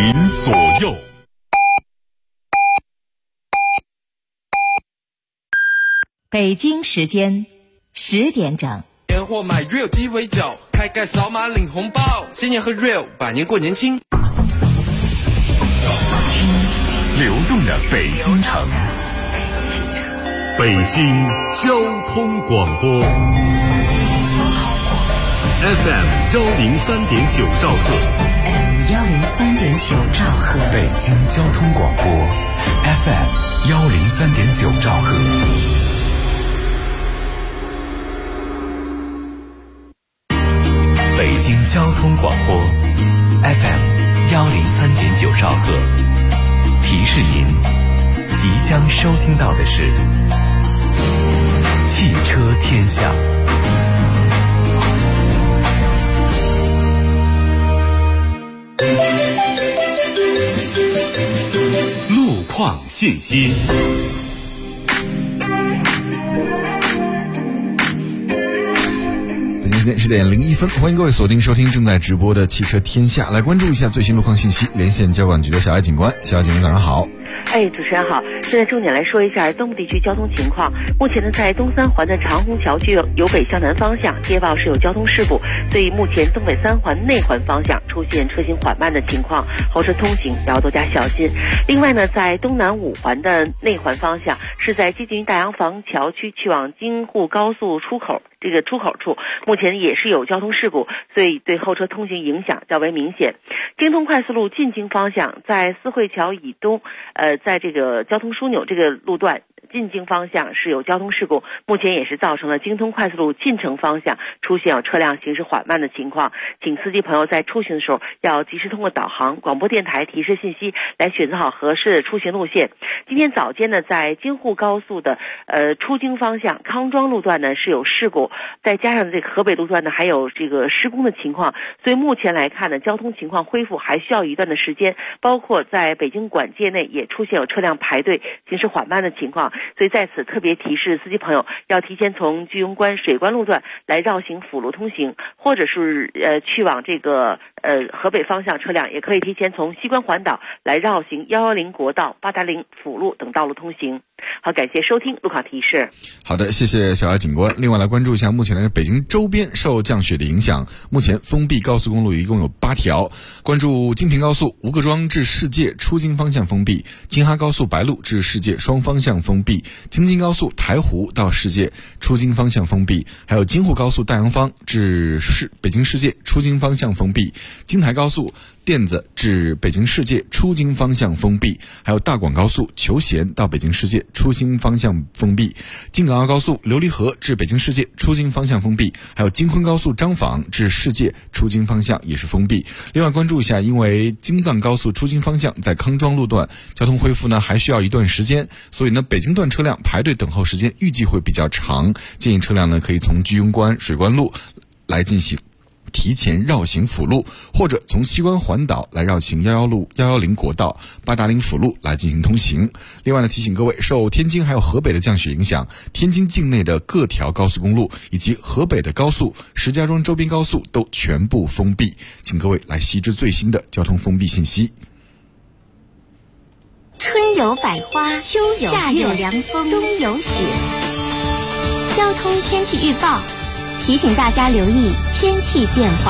您左右。 北京时间10点整。 年货买 real 鸡尾酒，开盖扫码领红包，新年和 real 百年过年轻。 流动的北京城，北京交通广播 FM 103.9兆赫， 103.9兆赫， 北京交通广播 FM 103.9兆赫。北京交通广播 FM 103.9兆赫。提示您，即将收听到的是汽车天下。路况信息。10点01分，欢迎各位锁定收听正在直播的汽车天下，来关注一下最新路况信息。连线交管局的小艾警官，小艾警官早上好。 主持人好。现在重点来说一下东部地区交通情况。目前呢，在东三环的长虹桥区由北向南方向接报是有交通事故，所以目前东北三环内环方向出现车行缓慢的情况，后车通行要多加小心。另外呢，在东南五环的内环方向是在接近大洋房桥区去往京沪高速出口处，目前也是有交通事故，所以对后车通行影响较为明显。京通快速路进京方向在四惠桥以东，在这个交通枢纽这个路段进京方向是有交通事故，目前也是造成了京通快速路进城方向出现有车辆行驶缓慢的情况，请司机朋友在出行的时候要及时通过导航、广播电台提示信息来选择好合适的出行路线。今天早间呢，在京沪高速的出京方向康庄路段呢是有事故，再加上这个河北路段呢还有这个施工的情况，所以目前来看呢，交通情况恢复还需要一段的时间，包括在北京管界内也出现有车辆排队行驶缓慢的情况，所以在此特别提示司机朋友要提前从居庸关、水关路段来绕行辅路通行，或者是去往这个河北方向车辆也可以提前从西关环岛来绕行110国道、880辅路等道路通行。好，感谢收听路况提示。 好的，谢谢小艾警官。另外来关注一下目前的北京周边受降雪的影响，目前封闭高速公路一共有8条。关注京平高速吴各庄至世界出京方向封闭，京哈高速白鹿至世界双方向封闭，京津高速台湖到世界出京方向封闭，还有京沪高速大洋坊至北京世界出京方向封闭，京台高速甸子至北京世界出京方向封闭，还有大广高速求贤到北京世界出京方向封闭，京港澳高速琉璃河至北京世界出京方向封闭，还有京昆高速张坊至世界出京方向也是封闭。另外关注一下，因为京藏高速出京方向在康庄路段交通恢复呢还需要一段时间，所以呢北京段车辆排队等候时间预计会比较长，建议车辆呢可以从居庸关、水关路来进行提前绕行辅路，或者从西关环岛来绕行110国道、880辅路来进行通行。另外呢，提醒各位，受天津还有河北的降雪影响，天津境内的各条高速公路以及河北的高速、石家庄周边高速都全部封闭，请各位来悉知最新的交通封闭信息。 春有百花，秋有夏有凉风，冬有雪。交通天气预报提醒大家留意天气变化。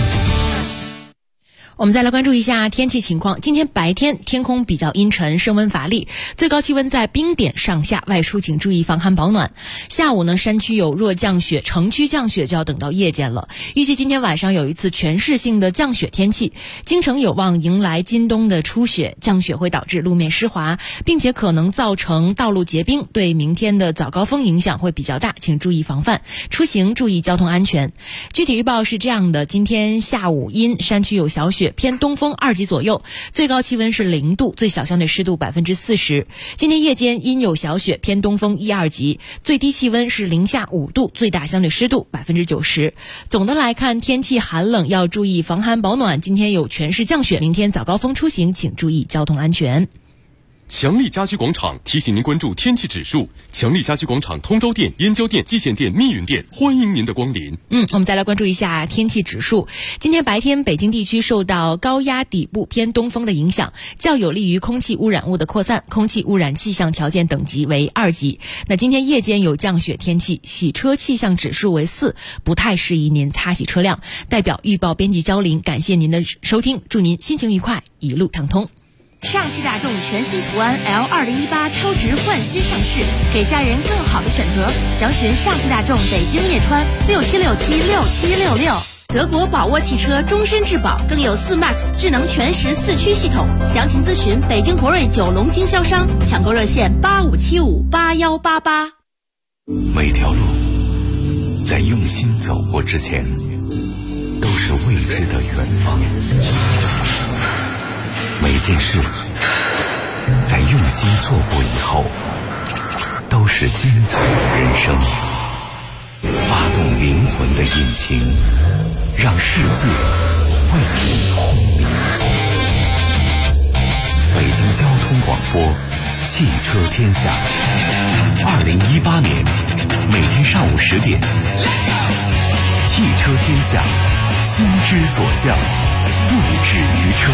我们再来关注一下天气情况。今天白天天空比较阴沉，升温乏力，最高气温在冰点上下，外出请注意防寒保暖。下午呢，山区有弱降雪，城区降雪就要等到夜间了。预计今天晚上有一次全市性的降雪天气，京城有望迎来今冬的初雪。降雪会导致路面湿滑，并且可能造成道路结冰，对明天的早高峰影响会比较大，请注意防范，出行注意交通安全。具体预报是这样的：今天下午阴，山区有小雪，偏东风2级左右，最高气温是0度，最小相对湿度40%。今天夜间阴有小雪，偏东风1、2级，最低气温是零下5度，最大相对湿度90%。总的来看，天气寒冷，要注意防寒保暖。今天有全市降雪，明天早高峰出行请注意交通安全。 强力家居广场提醒您关注天气指数。强力家居广场通州店、燕郊店、蓟县店、密云店，欢迎您的光临。 我们再来关注一下天气指数。今天白天，北京地区受到高压底部偏东风的影响，较有利于空气污染物的扩散，空气污染气象条件等级为2级。那今天夜间有降雪天气，洗车气象指数为4，不太适宜您擦洗车辆。代表预报编辑焦玲，感谢您的收听，祝您心情愉快，一路畅通。 上汽大众全新途安 L2018 超值焕新上市，给家人更好的选择。详询上汽大众北京叶川67676766。德国宝沃汽车终身质保，更有4MAX 智能全时4驱系统。详情咨询北京博瑞9龙经销商，抢购热线85758188。 每条路在用心走过之前，都是未知的远方。每件事在用心做过以后，都是精彩的人生。发动灵魂的引擎，让世界为你轰鸣。北京交通广播，汽车天下。2018年每天上午10点，汽车天下，心之所向，不止于车。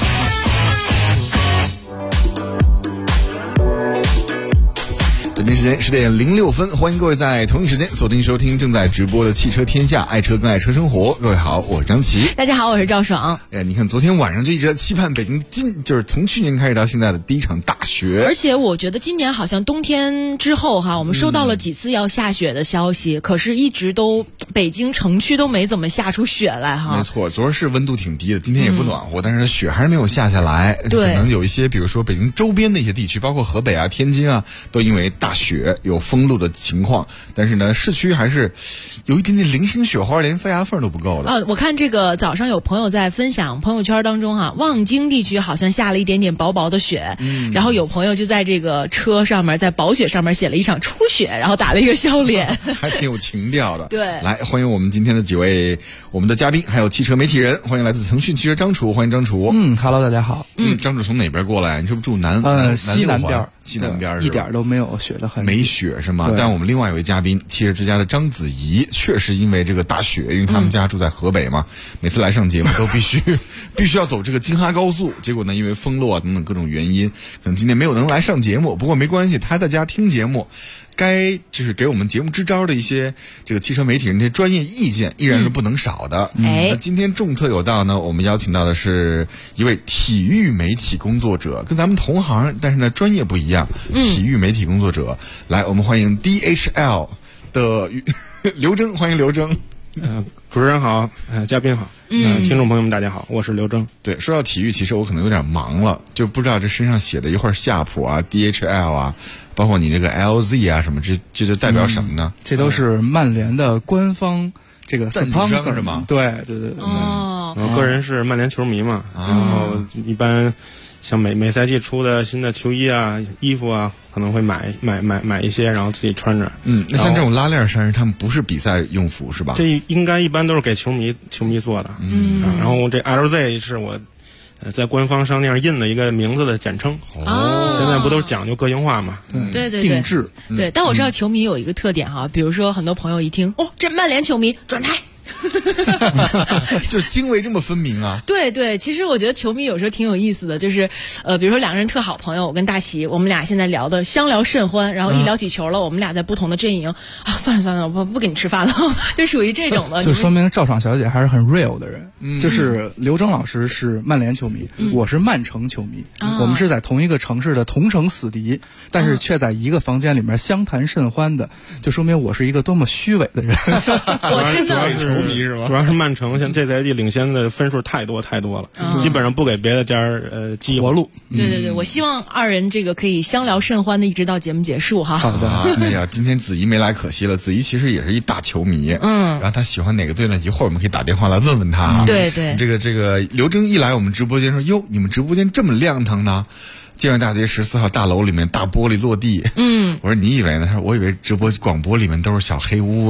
北京时间10点06分，欢迎各位在同一时间锁定收听正在直播的汽车天下，爱车更爱车生活。各位好，我是张琪。 大家好，我是赵爽。 你看昨天晚上就一直在期盼北京就是从去年开始到现在的第一场大雪， 而且我觉得今年好像冬天之后我们收到了几次要下雪的消息，可是一直都北京城区都没怎么下出雪来没错，昨儿是温度挺低的，今天也不暖和，但是雪还是没有下下来。 对， 可能有一些比如说北京周边的一些地区，包括河北啊、天津啊，都因为大雪有封路的情况，但是呢市区还是有一点点零星雪花，连塞牙缝都不够了。 我看这个早上有朋友在分享朋友圈当中望京地区好像下了一点点薄薄的雪，然后有朋友就在这个车上面，在薄雪上面写了一场初雪，然后打了一个笑脸还挺有情调的。 对， 来欢迎我们今天的几位我们的嘉宾，还有汽车媒体人，欢迎来自腾讯汽车张楚，欢迎张楚。 Hello， 大家好。 张楚从哪边过来？你是不是住西南边？ 西南边一点都没有雪的痕迹。 没雪是吗？但我们另外有一位嘉宾，汽车之家的张子怡，确实因为这个大雪，因为他们家住在河北嘛，每次来上节目都必须要走这个京哈高速，结果呢因为封路啊等等各种原因，可能今天没有能来上节目，不过没关系，他在家听节目，该就是给我们节目支招的一些这个汽车媒体人这些专业意见依然是不能少的。那今天重策有道呢，我们邀请到的是一位体育媒体工作者，跟咱们同行，但是呢专业不一样。体育媒体工作者，来，我们欢迎 DHL 的刘铮，欢迎刘铮。 主持人好，嘉宾好，听众朋友们大家好，我是刘铮。 对，说到体育，其实我可能有点忙了，就不知道这身上写的一会儿夏普啊、DHL 啊，包括你这个 LZ 啊什么，这就代表什么呢？ 这都是曼联的官方这个 sponsor 是吗？ 对。 我个人是曼联球迷嘛，然后一般像每赛季出的新的球衣啊、衣服啊，可能会买一些，然后自己穿着。 那像这种拉链衫，他们不是比赛用服是吧？ 这应该一般都是给球迷做的。然后这 LZ 是我在官方商店上印的一个名字的简称。现在不都是讲究个性化嘛？ 对， 定制。 对，但我知道球迷有一个特点比如说很多朋友一听这曼联球迷转台。 就泾渭这么分明啊！ 对，其实我觉得球迷有时候挺有意思的，就是比如说两个人特好朋友，我跟大齐，我们俩现在聊的相聊甚欢，然后一聊起球了，我们俩在不同的阵营算了，我不跟你吃饭了，就属于这种的。 就说明赵爽小姐还是很 real 的人。就是刘铮老师是曼联球迷，我是曼城球迷，我们是在同一个城市的同城死敌，但是却在一个房间里面相谈甚欢的，就说明我是一个多么虚伪的人。 我真的球迷是吧？主要是曼城像这赛季领先的分数太多了，基本上不给别的家机会活路。 对，我希望二人这个可以相聊甚欢的一直到节目结束哈。 好的。 哎呀，今天子怡没来可惜了，子怡其实也是一大球迷。然后他喜欢哪个队呢？一会儿我们可以打电话来问问他。 对， 这个刘铮一来我们直播间说，哟，你们直播间这么亮堂呢？建外大街14号大楼里面大玻璃落地。我说你以为呢？他说我以为直播广播里面都是小黑屋子。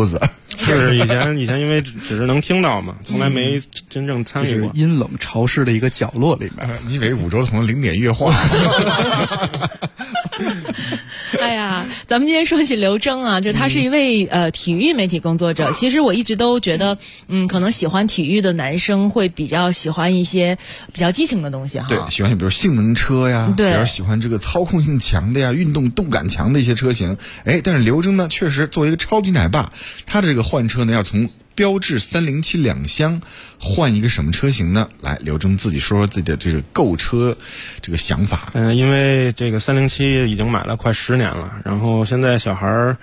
是以前因为只是能听到嘛，从来没真正参与过。 就是阴冷潮湿的一个角落里面， 你以为五洲同0点乐话？ 哎呀，咱们今天说起刘铮啊，就他是一位体育媒体工作者。其实我一直都觉得，可能喜欢体育的男生会比较喜欢一些比较激情的东西哈。 对，喜欢比如性能车呀， 对， 比较喜欢这个操控性强的呀，运动动感强的一些车型。但是刘铮呢，确实作为一个超级奶爸，他的这个换车呢，要从标致307两厢换一个什么车型呢？来，刘铮自己说说自己的这个购车这个想法。 因为这个307已经买了快10年了，然后现在小孩儿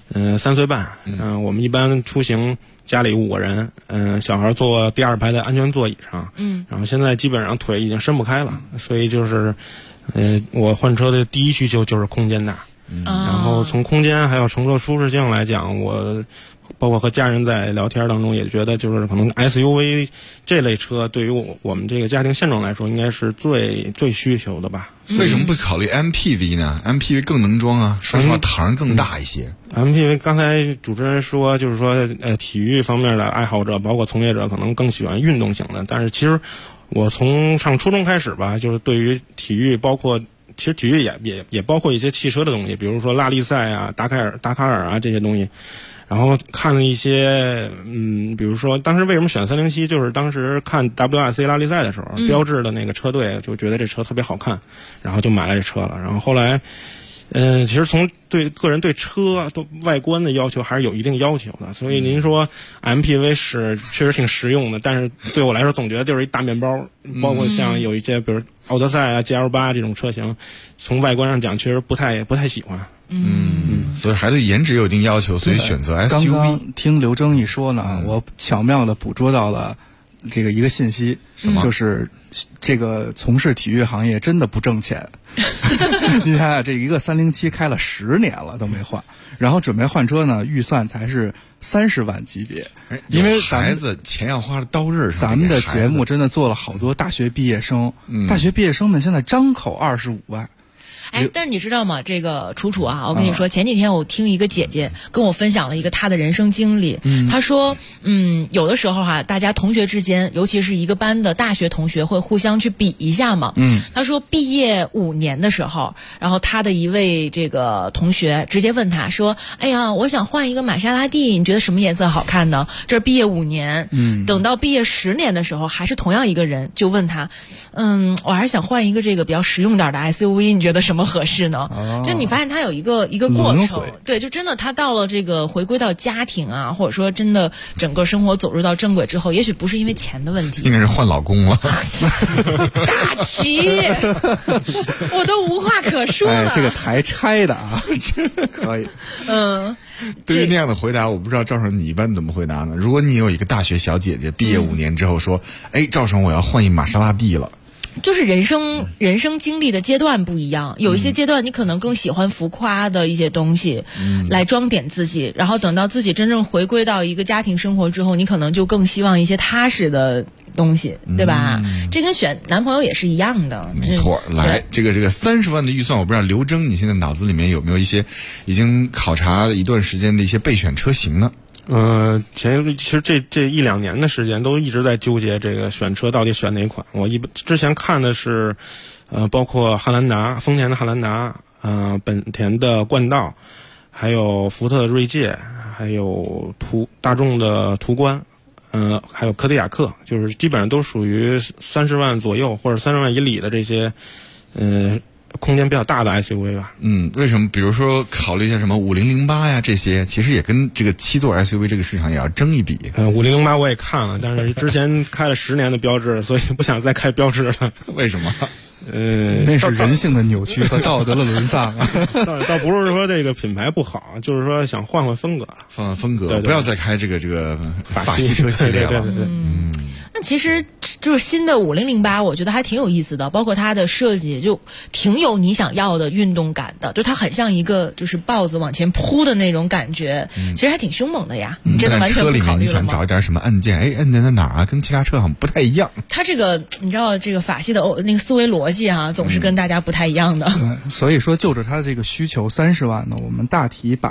3岁半，我们一般出行家里5个人，小孩坐第2排的安全座椅上，然后现在基本上腿已经伸不开了，所以就是我换车的第一需求就是空间大，然后从空间还有乘坐舒适性来讲，我包括和家人在聊天当中也觉得，就是可能 SUV 这类车对于我们这个家庭现状来说，应该是最需求的吧。 为什么不考虑 MPV 呢？MPV 更能装啊，说实话堂更大一些。 MPV 刚才主持人说，就是说体育方面的爱好者，包括从业者可能更喜欢运动型的，但是其实我从上初中开始吧，就是对于体育，包括其实体育也包括一些汽车的东西，比如说拉力赛啊、达喀尔啊这些东西。然后看了一些，比如说当时为什么选307，就是当时看 WRC 拉力赛的时候，标致的那个车队就觉得这车特别好看，然后就买了这车了。然后后来，其实从个人对车外观的要求还是有一定要求的。所以您说 MPV 是确实挺实用的，但是对我来说总觉得就是一大面包。包括像有一些比如奥德赛啊、GL8这种车型，从外观上讲确实不太喜欢。 所以还对颜值有一定要求，所以选择 SUV。 刚刚听刘铮一说呢，我巧妙的捕捉到了这个一个信息，就是这个从事体育行业真的不挣钱。你看啊，这一个307开了10年了都没换，然后准备换车呢，预算才是30万级别。因为孩子钱要花的刀刃上， 咱们的节目真的做了好多大学毕业生，大学毕业生们现在张口25万。 但你知道吗？这个楚啊，我跟你说，前几天我听一个姐姐跟我分享了一个她的人生经历。她说，有的时候大家同学之间，尤其是一个班的大学同学，会互相去比一下嘛。她说，毕业5年的时候，然后她的一位这个同学直接问她说：“哎呀，我想换一个玛莎拉蒂，你觉得什么颜色好看呢？”这是毕业5年，等到毕业10年的时候，还是同样一个人就问她：“我还是想换一个这个比较实用点的 SUV， 你觉得什么合适呢？”就你发现它有一个过程，对，就真的他到了这个回归到家庭啊，或者说真的整个生活走入到正轨之后，也许不是因为钱的问题， 应该是换老公了。 大齐，我都无话可说了。 这个台拆的啊，可以。 对于那样的回答，我不知道赵爽你一般怎么回答呢？如果你有一个大学小姐姐毕业5年之后说：“赵爽，我要换一玛莎拉蒂了。” 就是人生经历的阶段不一样，有一些阶段你可能更喜欢浮夸的一些东西，来装点自己，然后等到自己真正回归到一个家庭生活之后，你可能就更希望一些踏实的东西，对吧？这跟选男朋友也是一样的。 没错，来，这个30万的预算，我不知道刘铮你现在脑子里面有没有一些已经考察一段时间的一些备选车型呢？ 其实这1-2年的时间都一直在纠结这个选车到底选哪款。我之前看的是，包括汉兰达、丰田的汉兰达，本田的冠道，还有福特的锐界，还有大众的途观，还有柯迪亚克，就是基本上都属于30万左右或者30万以里的这些，空间比较大的 SUV 吧。 为什么？比如说考虑一下什么5008呀，这些其实也跟这个7座 SUV 这个市场也要争一笔。 5008我也看了，但是之前开了10年的标致，所以不想再开标致了。 为什么？ 那是人性的扭曲和道德的沦丧啊。 倒不是说这个品牌不好，就是说想换换风格了， 对，不要再开这个法系车系列了。 对。 那其实就是新的5008，我觉得还挺有意思的，包括它的设计就挺有你想要的运动感的，就它很像一个就是豹子往前扑的那种感觉，其实还挺凶猛的呀。你真的完全不考虑了吗？ 车里面你想找一点什么按键，按键在哪儿啊？跟其他车好像不太一样。 它这个你知道这个法系的那个思维逻辑啊，总是跟大家不太一样的。 对，所以说就着它的这个需求30万呢，我们大体把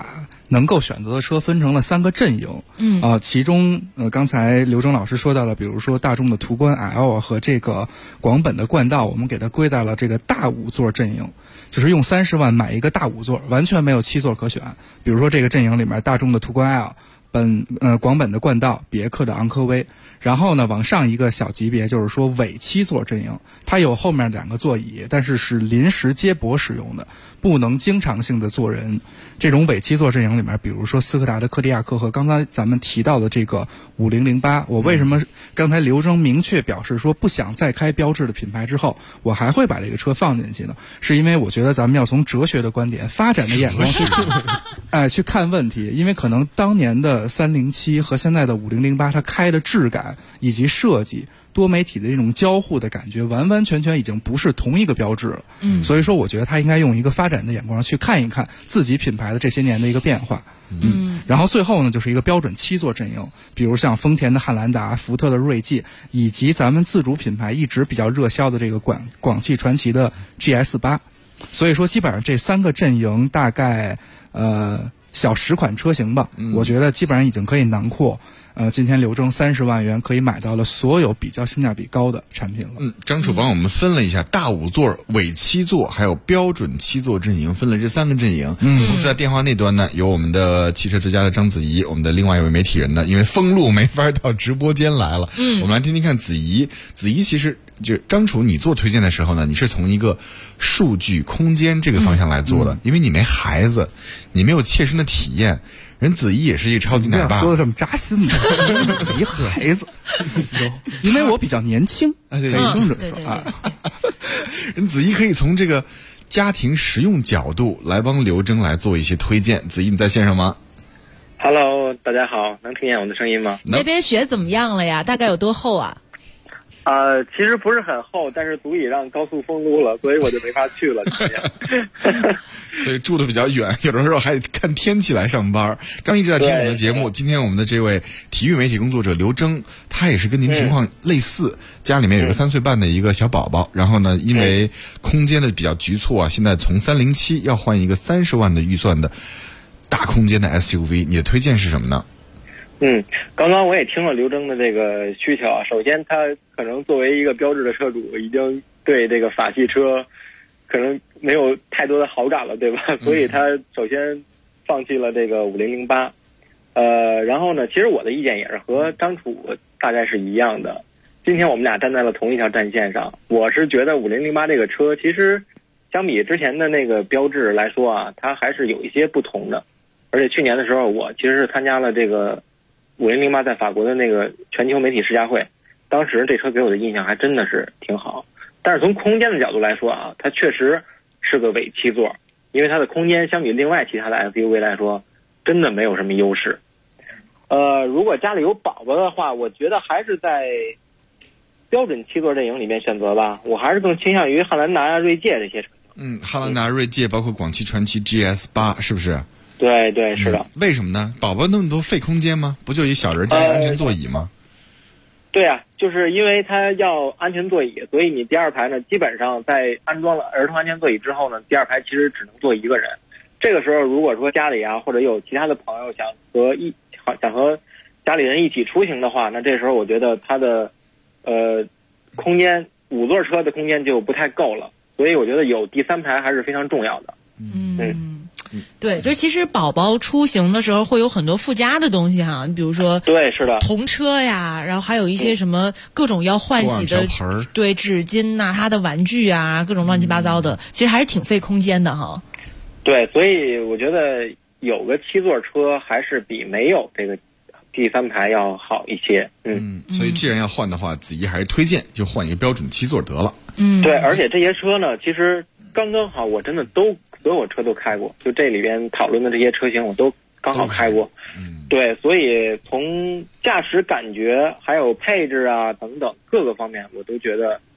能够选择的车分成了3个阵营。其中刚才刘征老师说到了，比如说大众的途观 L 和这个广本的冠道，我们给它归在了这个大5座阵营，就是用30万买一个大5座，完全没有7座可选。比如说这个阵营里面，大众的途观 L。广本的冠道，别克的昂科威，然后呢往上一个小级别，就是说伪7座阵营，它有后面2个座椅，但是是临时接驳使用的，不能经常性的坐人。这种伪7座阵营里面，比如说斯柯达的柯迪亚克和刚才咱们提到的这个5008，我为什么刚才刘征明确表示说不想再开标致的品牌之后，我还会把这个车放进去呢？是因为我觉得咱们要从哲学的观点、发展的眼光去看问题，因为可能当年的307和现在的5008，它开的质感以及设计。多媒体的这种交互的感觉，完完全全已经不是同一个标志了。所以说我觉得他应该用一个发展的眼光去看一看自己品牌的这些年的一个变化。然后最后呢，就是一个标准7座阵营，比如像丰田的汉兰达、福特的锐际，以及咱们自主品牌一直比较热销的这个广汽传祺的 GS8。所以说基本上这3个阵营大概小10款车型吧，我觉得基本上已经可以囊括今天刘征30万元可以买到了所有比较性价比高的产品了。 张楚帮我们分了一下大5座、伪7座还有标准7座阵营，分了这3个阵营。同时在电话那端呢，有我们的汽车之家的张子怡，我们的另外一位媒体人呢，因为封路没法到直播间来了。我们来听听看子怡其实就是张楚，你做推荐的时候呢，你是从一个数据空间这个方向来做的，因为你没孩子，你没有切身的体验。人子怡也是一个超级奶爸， 说的这么扎心呢？没孩子，因为我比较年轻，可以用着说啊。 人子怡可以从这个家庭实用角度来帮刘征来做一些推荐。子怡，你在线上吗 ？Hello， 大家好，能听见我的声音吗？ 那边雪怎么样了呀？大概有多厚啊？ 其实不是很厚，但是足以让高速封路了，所以我就没法去了。 所以住的比较远，有的时候还得看天气来上班。刚一直在听我们的节目，今天我们的这位体育媒体工作者刘征，他也是跟您情况类似，家里面有个3岁半的一个小宝宝，然后呢，因为空间的比较局促啊，现在从307要换一个30万的预算的大空间的 SUV， 你的推荐是什么呢？ 刚刚我也听了刘征的这个需求啊。首先，他可能作为一个标致的车主，已经对这个法系车可能没有太多的好感了，对吧？所以他首先放弃了这个5008。然后呢，其实我的意见也是和张楚大概是一样的。今天我们俩站在了同一条战线上。我是觉得5008这个车其实相比之前的那个标致来说啊，它还是有一些不同的。而且去年的时候，我其实是参加了这个5008在法国的那个全球媒体试驾会，当时这车给我的印象还真的是挺好。但是从空间的角度来说啊，它确实是个伪7座，因为它的空间相比另外其他的 SUV 来说，真的没有什么优势。如果家里有宝宝的话，我觉得还是在标准7座阵营里面选择吧。我还是更倾向于汉兰达啊、锐界这些车型。 汉兰达、锐界包括广汽传祺 GS8， 是不是？ 对对，是的。 为什么呢？宝宝那么多费空间吗？不就一小人加一安全座椅吗？ 对啊，就是因为它要安全座椅，所以你第2排呢，基本上在安装了儿童安全座椅之后呢，第2排其实只能坐1个人。这个时候，如果说家里啊，或者有其他的朋友想和家里人一起出行的话，那这时候我觉得它的空间5座车的空间就不太够了，所以我觉得有第3排还是非常重要的。 对，就是其实宝宝出行的时候会有很多附加的东西哈，你比如说对，是的， 童车呀，然后还有一些什么各种要换洗的对纸巾呐、他的玩具啊，各种乱七八糟的，其实还是挺费空间的哈。 对，所以我觉得有个7座车还是比没有这个第3排要好一些。 所以既然要换的话，子怡还是推荐就换一个标准7座得了。 对，而且这些车呢，其实刚刚好，我真的所有车都开过，就这里边讨论的这些车型我都刚好开过。对，所以从驾驶感觉还有配置啊等等各个方面，我都觉得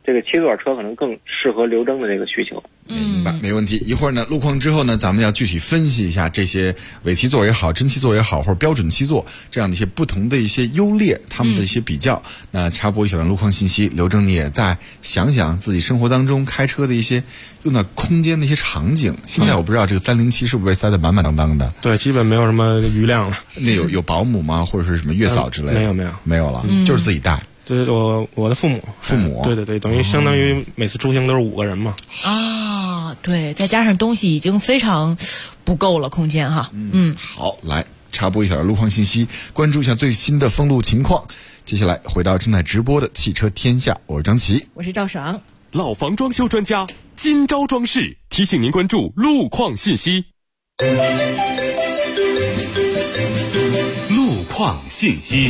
这个7座车可能更适合刘征的这个需求。 明白，没问题。一会儿呢，路况之后呢，咱们要具体分析一下这些伪7座也好，真7座也好，或者标准7座这样的一些不同的一些优劣，他们的一些比较。那插播一小段路况信息，刘征你也再想想自己生活当中开车的一些用到空间的一些场景。现在我不知道这个307是不是被塞得满满当当的？ 对，基本没有什么余量了。 那有保姆吗？或者是什么月嫂之类的？没有了，就是自己带。 对，我的父母。对，等于相当于每次出行都是5个人嘛。 啊，对，再加上东西已经非常不够了空间哈。 好，来插播一下路况信息，关注一下最新的封路情况。接下来回到正在直播的汽车天下，我是张琪， 我是赵爽。 老房装修专家今朝装饰提醒您关注路况信息。 路况信息。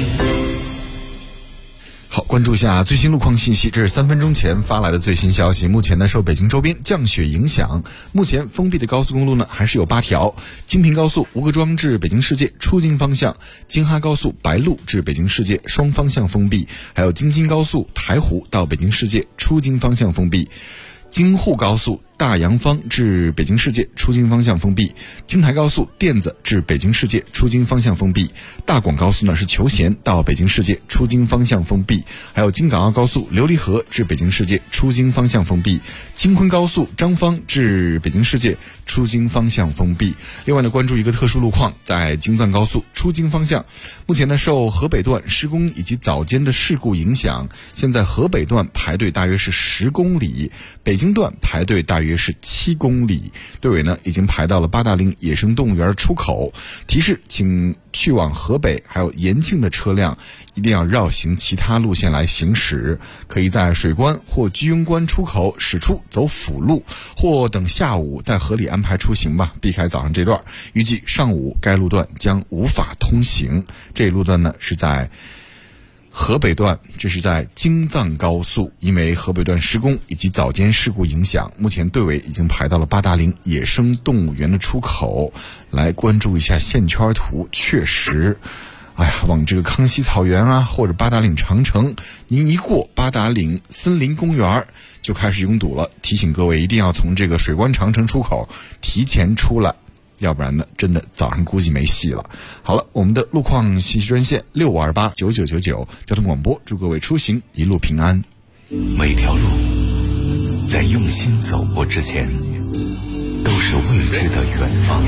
好，关注一下最新路况信息，这是3分钟前发来的最新消息。目前呢，受北京周边降雪影响，目前封闭的高速公路呢还是有8条：京平高速吴各庄至北京世界出京方向，京哈高速白鹿至北京世界双方向封闭，还有京津高速台湖到北京世界出京方向封闭。京沪高速大洋坊至北京世界出京方向封闭，京台高速甸子至北京世界出京方向封闭，大广高速呢是求贤到北京世界出京方向封闭，还有京港澳高速琉璃河至北京世界出京方向封闭，京昆高速张坊至北京世界出京方向封闭。另外呢，关注一个特殊路况，在京藏高速出京方向，目前呢受河北段施工以及早间的事故影响，现在河北段排队大约是10公里，北京段排队大约是7公里，队尾呢已经排到了八达岭野生动物园出口。提示，请去往河北还有延庆的车辆一定要绕行其他路线来行驶，可以在水关或居庸关出口驶出走辅路，或等下午在合理安排出行吧，避开早上这段。预计上午该路段将无法通行。这一路段呢是在河北段，这是在京藏高速，因为河北段施工以及早间事故影响，目前队尾已经排到了八达岭野生动物园的出口。来关注一下线圈图，确实往这个康熙草原啊，或者八达岭长城，您一过八达岭森林公园就开始拥堵了。提醒各位一定要从这个水关长城出口提前出来，要不然呢真的早上估计没戏了。好了，我们的路况信息专线65289999交通广播，祝各位出行一路平安。 每条路在用心走过之前都是未知的远方，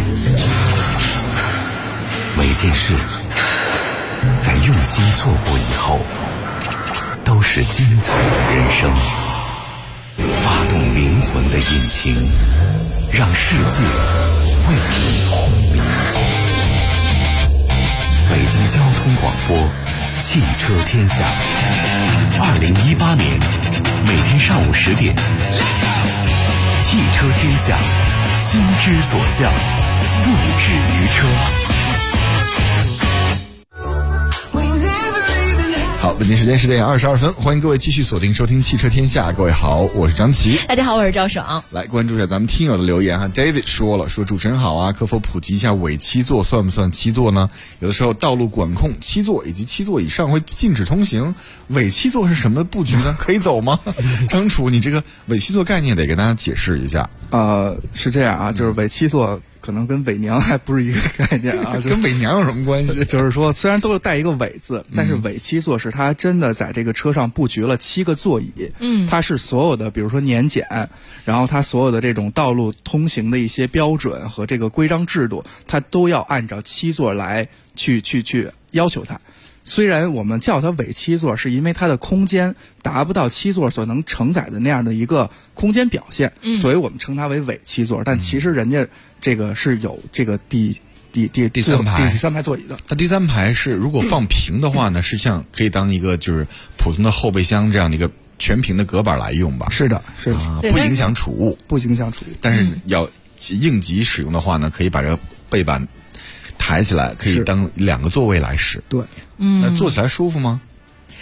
每件事在用心做过以后都是精彩的人生。发动灵魂的引擎，让世界为你轰鸣。北京交通广播汽车天下，2018年每天上午10点，汽车天下，心之所向，不止于车。 好，北京时间10点22分，欢迎各位继续锁定收听汽车天下。各位好，我是张琪。 大家好，我是赵爽。 来关注一下咱们听友的留言哈。David 说主持人好啊，可否普及一下伪7座算不算7座呢？有的时候道路管控7座以及7座以上会禁止通行，伪7座是什么布局呢？可以走吗？张楚，你这个伪7座概念得给大家解释一下。 是这样啊，就是伪7座可能跟伪娘还不是一个概念啊， 跟伪娘有什么关系？ 就是说，虽然都带一个伪字，但是伪7座是它真的在这个车上布局了7个座椅。它是所有的，比如说年检，然后它所有的这种道路通行的一些标准和这个规章制度，它都要按照7座来去要求它。虽然我们叫它伪7座，是因为它的空间达不到7座所能承载的那样的一个空间表现，所以我们称它为伪7座。但其实人家这个是有这个第三排座椅的。 它第三排是如果放平的话呢，是像可以当一个就是普通的后备箱这样的一个全平的隔板来用吧？ 是的， 不影响储物，但是要应急使用的话呢，可以把这个背板抬起来，可以当2个座位来使。 对， 那坐起来舒服吗？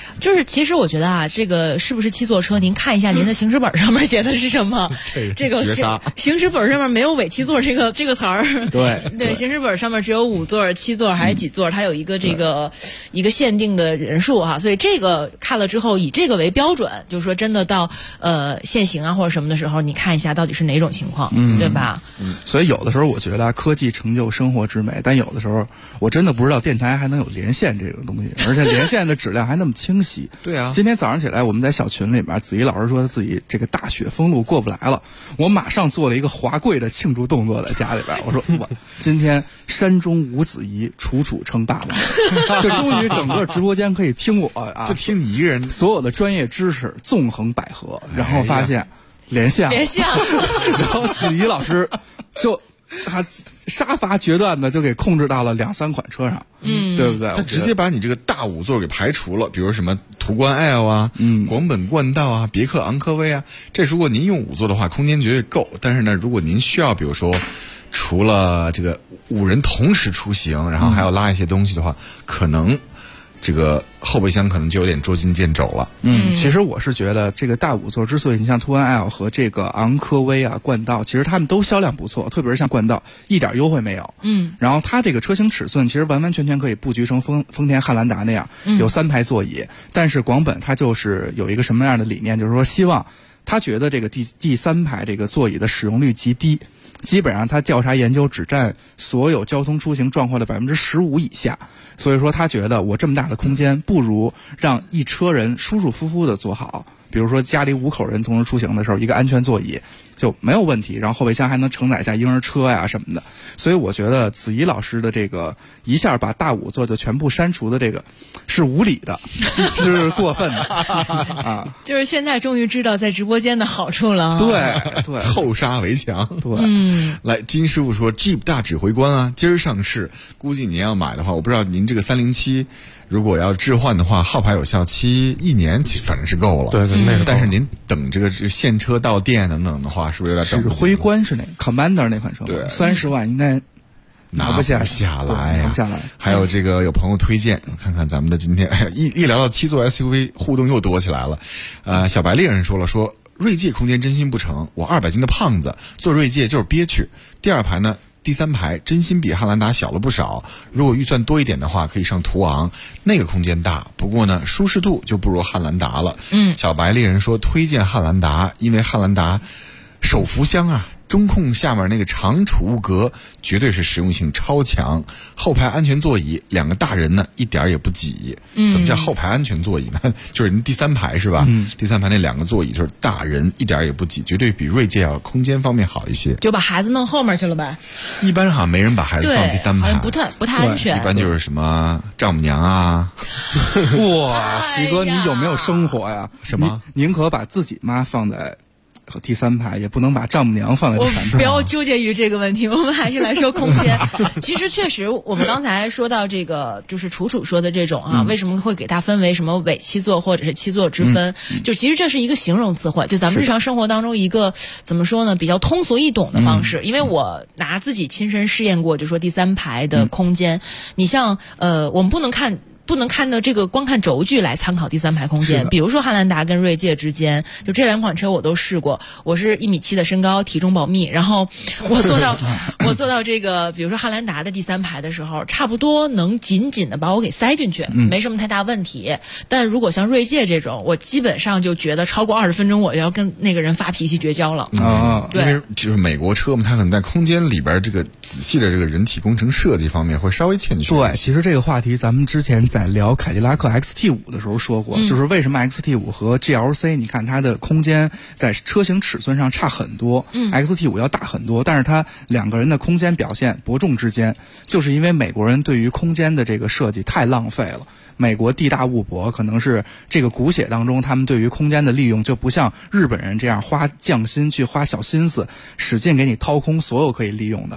就是其实我觉得啊，这个是不是7座车？您看一下您的行驶本上面写的是什么？这个行驶本上面没有伪7座这个词儿。对，行驶本上面只有5座、7座还是几座？它有一个一个限定的人数哈，所以这个看了之后以这个为标准，就是说真的到限行啊或者什么的时候，你看一下到底是哪种情况，对吧？ 所以有的时候我觉得科技成就生活之美，但有的时候我真的不知道电台还能有连线这种东西，而且连线的质量还那么清晰。 对啊， 今天早上起来我们在小群里面，子怡老师说自己这个大雪封路过不来了，我马上做了一个滑跪的庆祝动作在家里边，我说我今天山中无子怡，楚楚称霸王，就终于整个直播间可以听我啊， 就听你一个人， 所有的专业知识纵横捭阖，然后发现连线，然后子怡老师就他杀伐决断的就给控制到了2-3款车上，对不对？ 他直接把你这个大5座给排除了，比如什么途观 L 啊，广本冠道啊，别克昂科威啊，这如果您用5座的话，空间绝对够。但是呢，如果您需要，比如说除了这个5人同时出行，然后还要拉一些东西的话，可能这个后备箱可能就有点捉襟见肘了。 其实我是觉得这个大5座之所以你像途安 L 和这个昂科威啊、冠道，其实他们都销量不错，特别是像冠道一点优惠没有。然后它这个车型尺寸其实完完全全可以布局成丰田汉兰达那样，有3排座椅。但是广本它就是有一个什么样的理念，就是说希望他觉得这个第3排这个座椅的使用率极低，基本上他调查研究只占所有交通出行状况的15%以下，所以说他觉得我这么大的空间，不如让一车人舒舒服服的坐好。比如说家里5口人同时出行的时候，一个安全座椅就没有问题，然后后备箱还能承载下婴儿车呀什么的。所以我觉得子怡老师的这个一下把大5座就全部删除的这个是无理的，是过分的啊！ 就是现在终于知道在直播间的好处了。 对， 后杀围墙。 对， 来，金师傅说 Jeep 大指挥官啊，今儿上市，估计您要买的话，我不知道您这个307如果要置换的话，号牌有效期1年，反正是够了。 对，那个。 但是您等这个现车到店等等的话，是不是有点等不及？ 指挥官是哪个 Commander 那款车？ 对 ，30万应该拿不下来呀。还有这个有朋友推荐，看看咱们的今天，一聊到7座 SUV， 互动又多起来了。小白猎人说了，说锐界空间真心不成，我200斤的胖子坐锐界就是憋屈。第2排呢？第3排真心比汉兰达小了不少，如果预算多一点的话，可以上途昂，那个空间大，不过呢，舒适度就不如汉兰达了。小白猎人说推荐汉兰达，因为汉兰达手扶箱啊，中控下面那个长储物格绝对是实用性超强，后排安全座椅2个大人呢一点也不挤。怎么叫后排安全座椅呢？就是您第3排是吧？第3排那2个座椅就是大人一点也不挤，绝对比锐界要空间方面好一些。 就把孩子弄后面去了呗？ 一般好像没人把孩子放第3排， 好像不太安全。 一般就是什么丈母娘啊。 哇，齐哥，你有没有生活呀？ 什么？ 宁可把自己妈放在第3排，也不能把丈母娘放在第3排。 我不要纠结于这个问题，我们还是来说空间。其实确实，我们刚才说到这个，就是楚楚说的这种啊，为什么会给它分为什么伪7座或者是7座之分？就其实这是一个形容词汇，就咱们日常生活当中一个怎么说呢，比较通俗易懂的方式。因为我拿自己亲身试验过，就说第3排的空间，你像我们不能看到这个光看轴距来参考第3排空间，比如说汉兰达跟锐界之间，就这2款车我都试过。我是1.7米的身高，体重保密，然后我坐到这个，比如说汉兰达的第3排的时候，差不多能紧紧的把我给塞进去，没什么太大问题。但如果像锐界这种，我基本上就觉得超过20分钟，我要跟那个人发脾气绝交了。对， 因为就是美国车嘛，它可能在空间里边这个仔细的这个人体工程设计方面会稍微欠缺。 对，其实这个话题咱们之前在聊凯迪拉克 XT5 的时候说过，就是为什么 XT5 和 GLC 你看它的空间在车型尺寸上差很多，XT5 要大很多，但是它2个人的空间表现伯仲之间，就是因为美国人对于空间的这个设计太浪费了。美国地大物博，可能是这个骨血当中，他们对于空间的利用就不像日本人这样花匠心去花小心思，使劲给你掏空所有可以利用的，比如把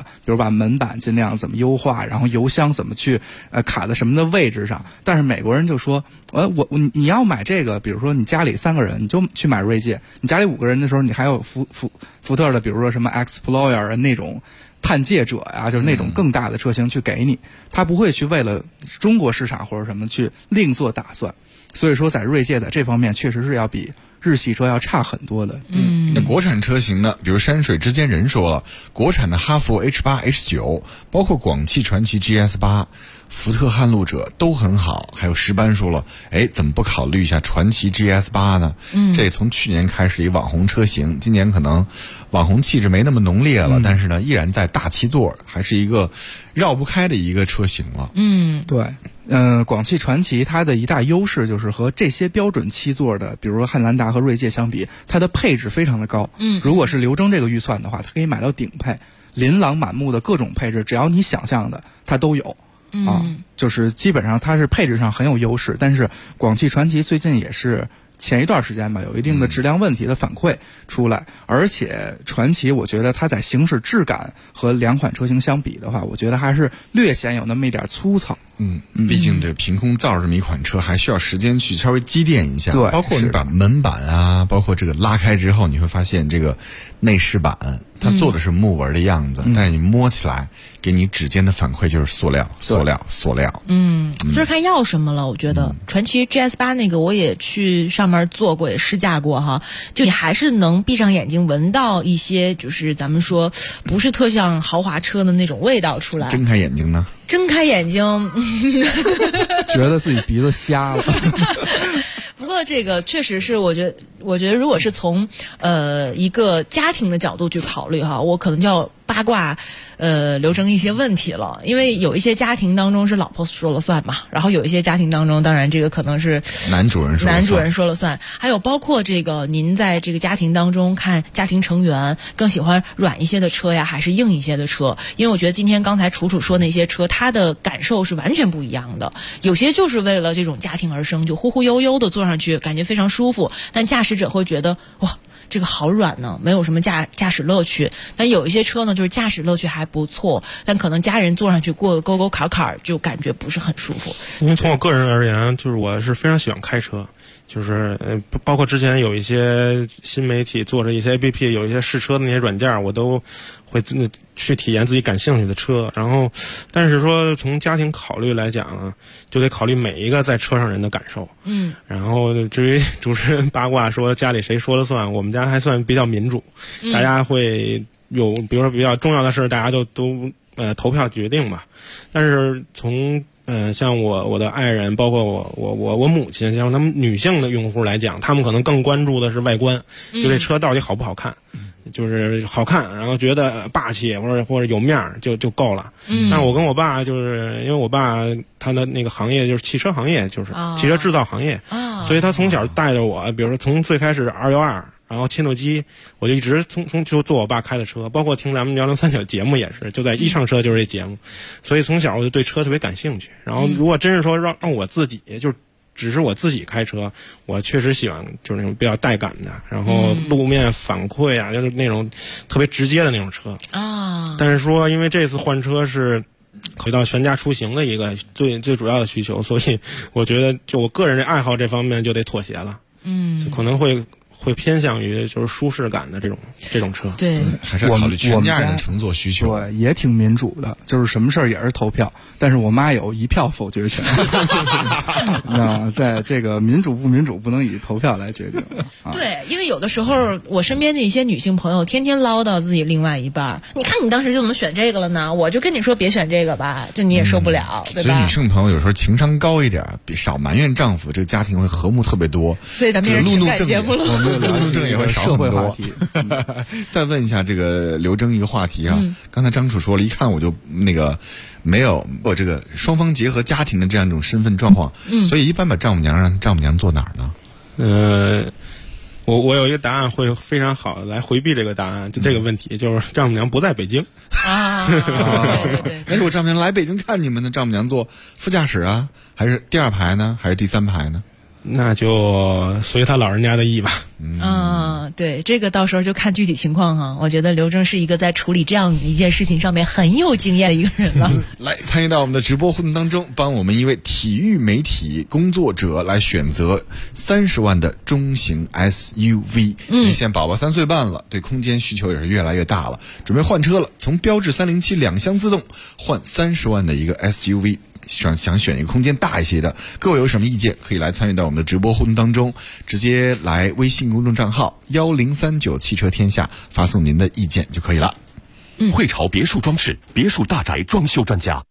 把门板尽量怎么优化，然后油箱怎么去卡在什么的位置上。但是美国人就说，你要买这个，比如说你家里3个人，你就去买锐界；你家里5个人的时候，你还有福特的，比如说什么 Explorer 那种探界者呀，就是那种更大的车型去给你，他不会去为了中国市场或者什么去另做打算。所以说，在锐界的这方面确实是要比日系车要差很多的。 那国产车型呢？比如山水之间人说了，国产的哈弗 H8、H9， 包括广汽传祺 GS8、福特撼路者都很好。还有石斑说了，怎么不考虑一下传祺 GS8 呢？这也从去年开始一个网红车型，今年可能网红气质没那么浓烈了，但是呢，依然在大7座，还是一个绕不开的一个车型了。 对。广汽传祺它的一大优势就是和这些标准7座的，比如说汉兰达和锐界相比，它的配置非常的高。如果是刘铮这个预算的话，它可以买到顶配，琳琅满目的各种配置，只要你想象的，它都有。就是基本上它是配置上很有优势。但是广汽传祺最近也是前一段时间吧，有一定的质量问题的反馈出来，而且传祺我觉得它在行驶质感和2款车型相比的话，我觉得还是略显有那么一点粗糙。 毕竟这凭空造这么一款车，还需要时间去稍微积淀一下。 对， 包括你把门板啊，包括这个拉开之后，你会发现这个内饰板它做的是木纹的样子，但是你摸起来给你指尖的反馈就是塑料。 就是看要什么了。我觉得传祺 GS8 那个我也去上面坐过，也试驾过哈，就你还是能闭上眼睛闻到一些就是咱们说不是特像豪华车的那种味道出来。 睁开眼睛呢？ 睁开眼睛觉得自己鼻子瞎了。 不过这个确实是我觉得如果是从一个家庭的角度去考虑哈，我可能就要八卦刘铮一些问题了。因为有一些家庭当中是老婆说了算嘛，然后有一些家庭当中当然这个可能是男主人说了算， 还有包括这个您在这个家庭当中看家庭成员更喜欢软一些的车呀还是硬一些的车。因为我觉得今天刚才楚说那些车它的感受是完全不一样的，有些就是为了这种家庭而生，就忽忽悠悠的坐上去感觉非常舒服，但驾驶者会觉得哇这个好软呢，没有什么驾驶乐趣。但有一些车呢就是驾驶乐趣还不错，但可能家人坐上去过个沟沟坎坎就感觉不是很舒服。 因为从我个人而言，就是我是非常喜欢开车，就是包括之前有一些新媒体做着一些 APP， 有一些试车的那些软件，我都会去体验自己感兴趣的车。然后但是说从家庭考虑来讲啊，就得考虑每一个在车上人的感受。然后至于主持人八卦说家里谁说了算，我们家还算比较民主，大家会有比如说比较重要的事大家都投票决定吧。但是从像我的爱人，包括我母亲，像他们女性的用户来讲，他们可能更关注的是外观，就这车到底好不好看，就是好看，然后觉得霸气或者有面儿就够了。但是我跟我爸就是因为我爸他的那个行业就是汽车行业，就是汽车制造行业，所以他从小带着我，比如说从最开始212。然后切诺基，我就一直就坐我爸开的车，包括听咱们103角节目也是，就在一上车就是这节目，所以从小我就对车特别感兴趣。然后如果真是说让我自己，就只是我自己开车，我确实喜欢就是那种比较带感的，然后路面反馈啊，就是那种特别直接的那种车啊。但是说因为这次换车是考虑到全家出行的一个最主要的需求，所以我觉得就我个人的爱好这方面就得妥协了。可能会偏向于就是舒适感的这种车。 对， 还是要考虑全家人的乘坐需求。 对，也挺民主的，就是什么事儿也是投票，但是我妈有1票否决权。那在这个民主不民主不能以投票来决定。 对，因为有的时候我身边的一些女性朋友天天唠叨自己另外一半，你看你当时就怎么选这个了呢？我就跟你说别选这个吧，就你也受不了，对吧？ 所以女性朋友有时候情商高一点，比少埋怨丈夫，这个家庭会和睦特别多。 所以咱们也是情感节目了。 路怒症也会少很多。话题再问一下这个刘铮一个话题啊，刚才张楚说了，一看我就没有我这个双方结合家庭的这样一种身份状况，所以一般把丈母娘让丈母娘坐哪儿呢？ 我有一个答案会非常好的来回避这个答案，就这个问题，就是丈母娘不在北京啊。对。 如果丈母娘来北京看你们的，丈母娘坐副驾驶啊，还是第2排呢，还是第3排呢？ 那就随他老人家的意吧。 对，这个到时候就看具体情况哈。我觉得刘征是一个在处理这样一件事情上面很有经验的一个人了。 来参与到我们的直播互动当中，帮我们一位体育媒体工作者来选择30万的中型 SUV。现在宝宝3岁半了，对空间需求也是越来越大了，准备换车了，从标致3072厢自动换30万的一个 SUV。想选一个空间大一些的，各位有什么意见可以来参与到我们的直播互动当中，直接来微信公众账号1039汽车天下发送您的意见就可以了。 汇潮别墅装饰，别墅大宅装修专家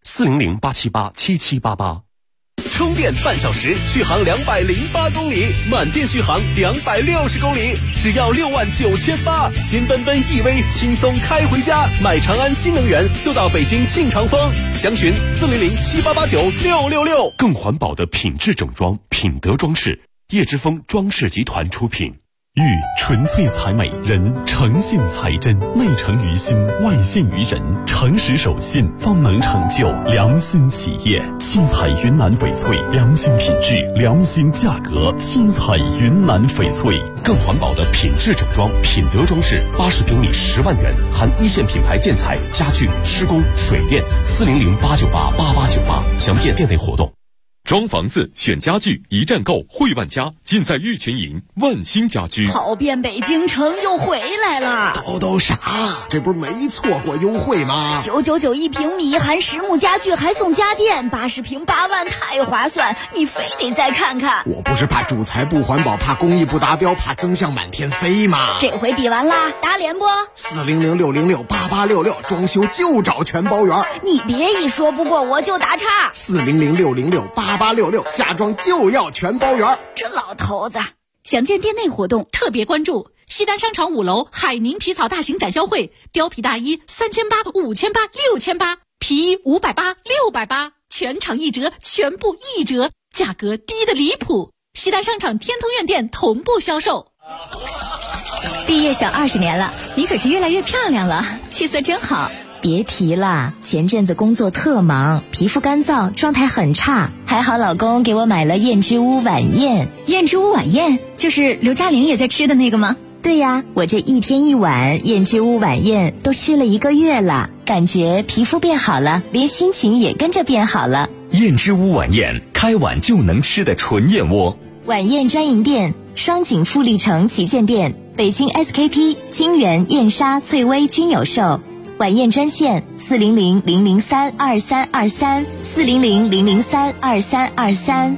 ，400-878-7788。 充电半小时，续航208公里，满电续航260公里，只要69800。新奔奔 EV 轻松开回家，买长安新能源就到北京庆长丰，详询400-7889-666。 更环保的品质整装，品德装饰，叶之峰装饰集团出品。 玉纯粹才美，人诚信才真，内诚于心，外信于人，诚实守信方能成就良心企业。七彩云南翡翠，良心品质，良心价格。七彩云南翡翠， 更环保的品质整装，品德装饰，80平米10万元，含一线品牌建材、家具、施工、水电。400-898-8898，详见店内活动。装房子选家具一站购汇万家，尽在玉群营万兴家居。 跑遍北京城又回来了， 都啥？这不是没错过优惠吗 ？999一平米，含实木家具还送家电，80平8万，太划算！你非得再看看。 我不是怕主材不环保，怕工艺不达标，怕增项满天飞吗？ 这回比完啦，打脸不 ？400-606-8866，装修就找全包圆。 你别一说不过我就打岔。 400-606-8866，家装就要全包圆。 这老头子。 详见店内活动，特别关注西单商场5楼海宁皮草大型展销会，貂皮大衣3800、5800、6800，皮衣580、680，全场1折，全部1折，价格低的离谱。西单商场天通苑店同步销售。 毕业小20年了，你可是越来越漂亮了，气色真好。别提了，前阵子工作特忙，皮肤干燥，状态很差，还好老公给我买了燕之屋晚宴。 燕之屋晚宴就是刘嘉玲也在吃的那个吗？ 对呀，我这1天1碗燕之屋晚宴都吃了1个月了，感觉皮肤变好了，连心情也跟着变好了。 燕之屋晚宴，开碗就能吃的纯燕窝。 晚宴专营店：双井富力城旗舰店、北京 SKP、金源、燕莎、翠微均有售。晚宴专线400-003-2323 400-003-2323。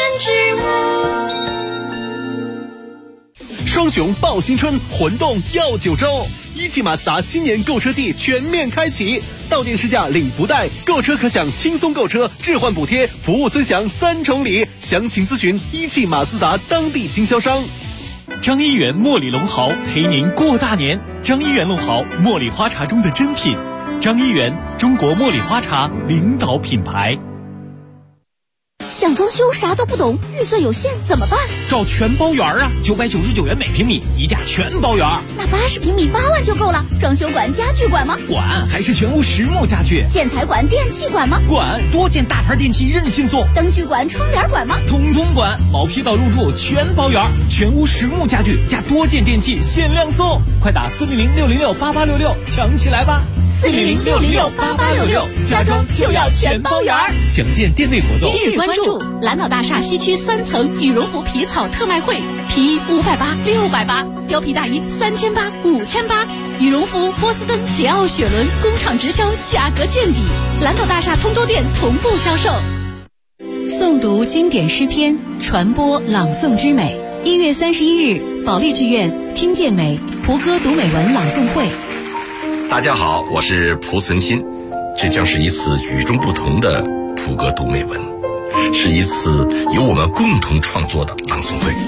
双雄报新春，魂动耀9州。一汽马自达新年购车季全面开启，到店试驾领福袋，购车可享轻松购车、置换补贴、服务尊享3重礼。详情咨询一汽马自达当地经销商。 张一元茉莉龙毫陪您过大年。张一元龙毫，茉莉花茶中的珍品。张一元，中国茉莉花茶领导品牌。 想装修啥都不懂，预算有限怎么办？ 找全包圆啊，999元每平米，一价全包圆。 那80平米8万就够了。装修管、家具管吗？ 管，还是全屋实木家具。 建材管、电器管吗？ 管，多件大牌电器任性送。 灯具管、窗帘管吗？ 通通管，毛坯到入住全包圆，全屋实木家具加多件电器限量送。快打400-606-8866抢起来吧 ！400-606-8866，家装就要全包圆。 详见店内活动。 今日关注蓝岛大厦西区3层羽绒服皮草特卖会，皮衣580、680，貂皮大衣3800、5800，羽绒服波司登、捷奥雪伦工厂直销，价格见底。蓝岛大厦通州店同步销售。 诵读经典诗篇，传播朗诵之美。1月31日，保利剧院听见美蒲歌读美文朗诵会。 大家好，我是蒲存昕，这将是一次与众不同的蒲歌读美文，是一次由我们共同创作的朗诵会。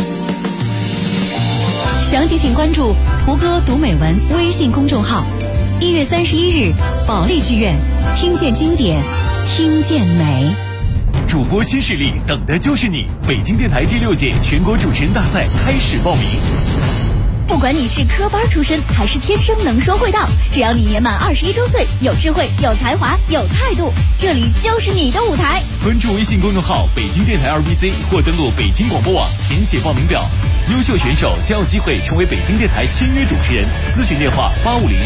详情请关注蒲歌读美文微信公众号。1月31日，保利剧院听见经典，听见美。 主播新势力，等的就是你！北京电台第6届全国主持人大赛开始报名。 不管管你是科班出身还是天生能说会道，只要你年满21周岁，有智慧、有才华、有态度，这里就是你的舞台。 关注微信公众号北京电台 RBC 或登录北京广播网填写报名表，优秀选手将有机会成为北京电台签约主持人。咨询电话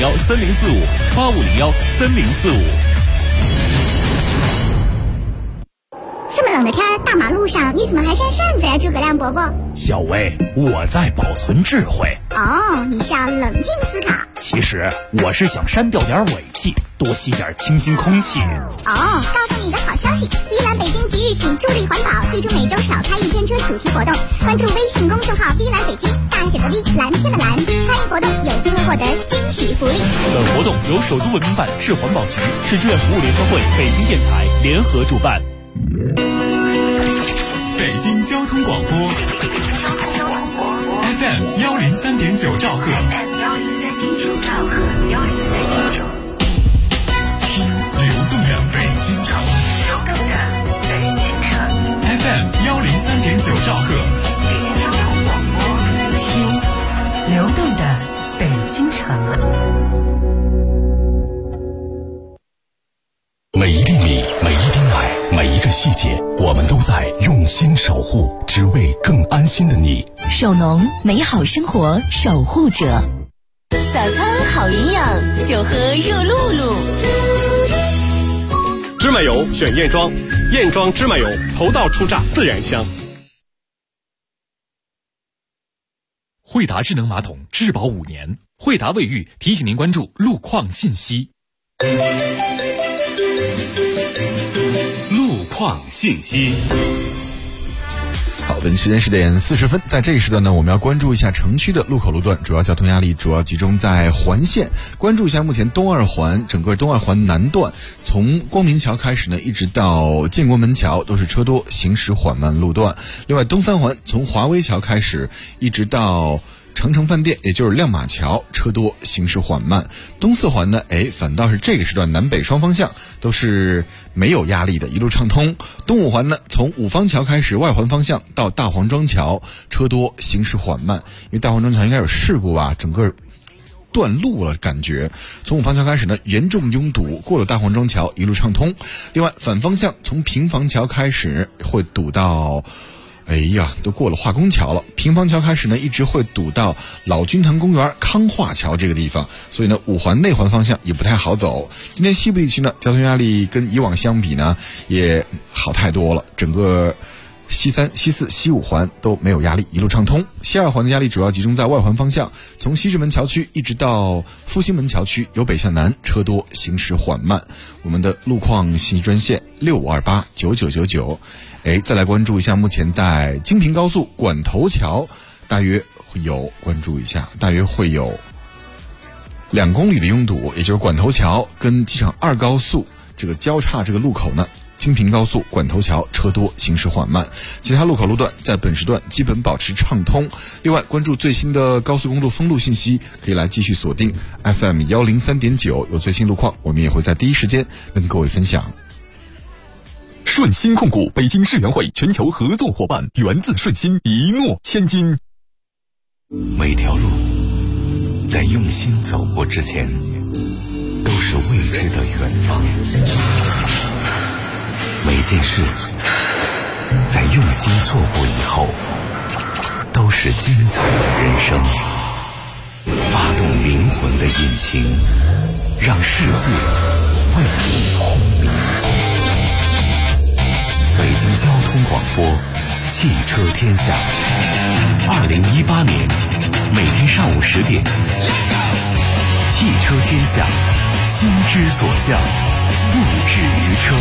8501304585013045。 这么冷的天，大马路上你怎么还扇扇子呀，诸葛亮伯伯？ 小薇，我在保存智慧。 哦，你是要冷静思考。 其实我是想删掉点尾气，多吸点清新空气。 哦，告诉你一个好消息，依兰北京即日起助力环保，推出每周少开一天车主题活动。关注微信公众号依兰北京，大写的 V， 蓝天的蓝，参与活动有机会获得惊喜福利。 本活动由首都文明办、市环保局、市志愿服务联合会、北京电台联合主办。 北京交通广播 FM 103.9兆赫，听流动的北京城，FM 103.9兆赫， 听流动的北京城。 每一厘米，每一滴奶，每一个细节，我们都在用心守护，只为更安心的你。 手农，美好生活守护者。 早餐好营养，就喝热露露。 芝麻油选燕庄，燕庄芝麻油，头道出榨自然香。 惠达智能马桶质保5年，惠达卫浴提醒您关注路况信息。 路况信息。 好，本时间10点40分，在这一时段呢，我们要关注一下城区的路口路段，主要交通压力主要集中在环线。关注一下目前东二环整个东二环南段，从光明桥开始呢，一直到建国门桥都是车多，行驶缓慢路段。另外，东三环从华威桥开始，一直到长城饭店，也就是亮马桥，车多，行驶缓慢。东四环呢，反倒是这个时段南北双方向都是没有压力的，一路畅通。东五环呢，从五方桥开始外环方向到大黄庄桥，车多，行驶缓慢。因为大黄庄桥应该有事故吧，整个断路了感觉。从五方桥开始呢，严重拥堵，过了大黄庄桥，一路畅通。另外反方向从平房桥开始会堵到都过了化工桥了。平房桥开始呢，一直会堵到老君堂公园康化桥这个地方，所以呢，五环内环方向也不太好走。今天西部地区呢，交通压力跟以往相比呢，也好太多了。整个西三、西四、西五环都没有压力，一路畅通。西二环的压力主要集中在外环方向，从西直门桥区一直到复兴门桥区，由北向南，车多，行驶缓慢。我们的路况信息专线65289999。再来关注一下，目前在京平高速管头桥，大约会有2公里的拥堵，也就是管头桥跟机场2高速这个交叉这个路口呢，京平高速管头桥车多，行驶缓慢。其他路口路段在本时段基本保持畅通。另外，关注最新的高速公路封路信息，可以来继续锁定 FM 103.9，有最新路况，我们也会在第一时间跟各位分享。 顺鑫控股北京世园会全球合作伙伴，源自顺鑫，一诺千金。 每条路在用心走过之前，都是未知的远方。每件事在用心做过以后，都是精彩的人生。发动灵魂的引擎，让世界为你轰鸣。北京交通广播，汽车天下。2018年每天上午10点，汽车天下，心之所向，不止于车。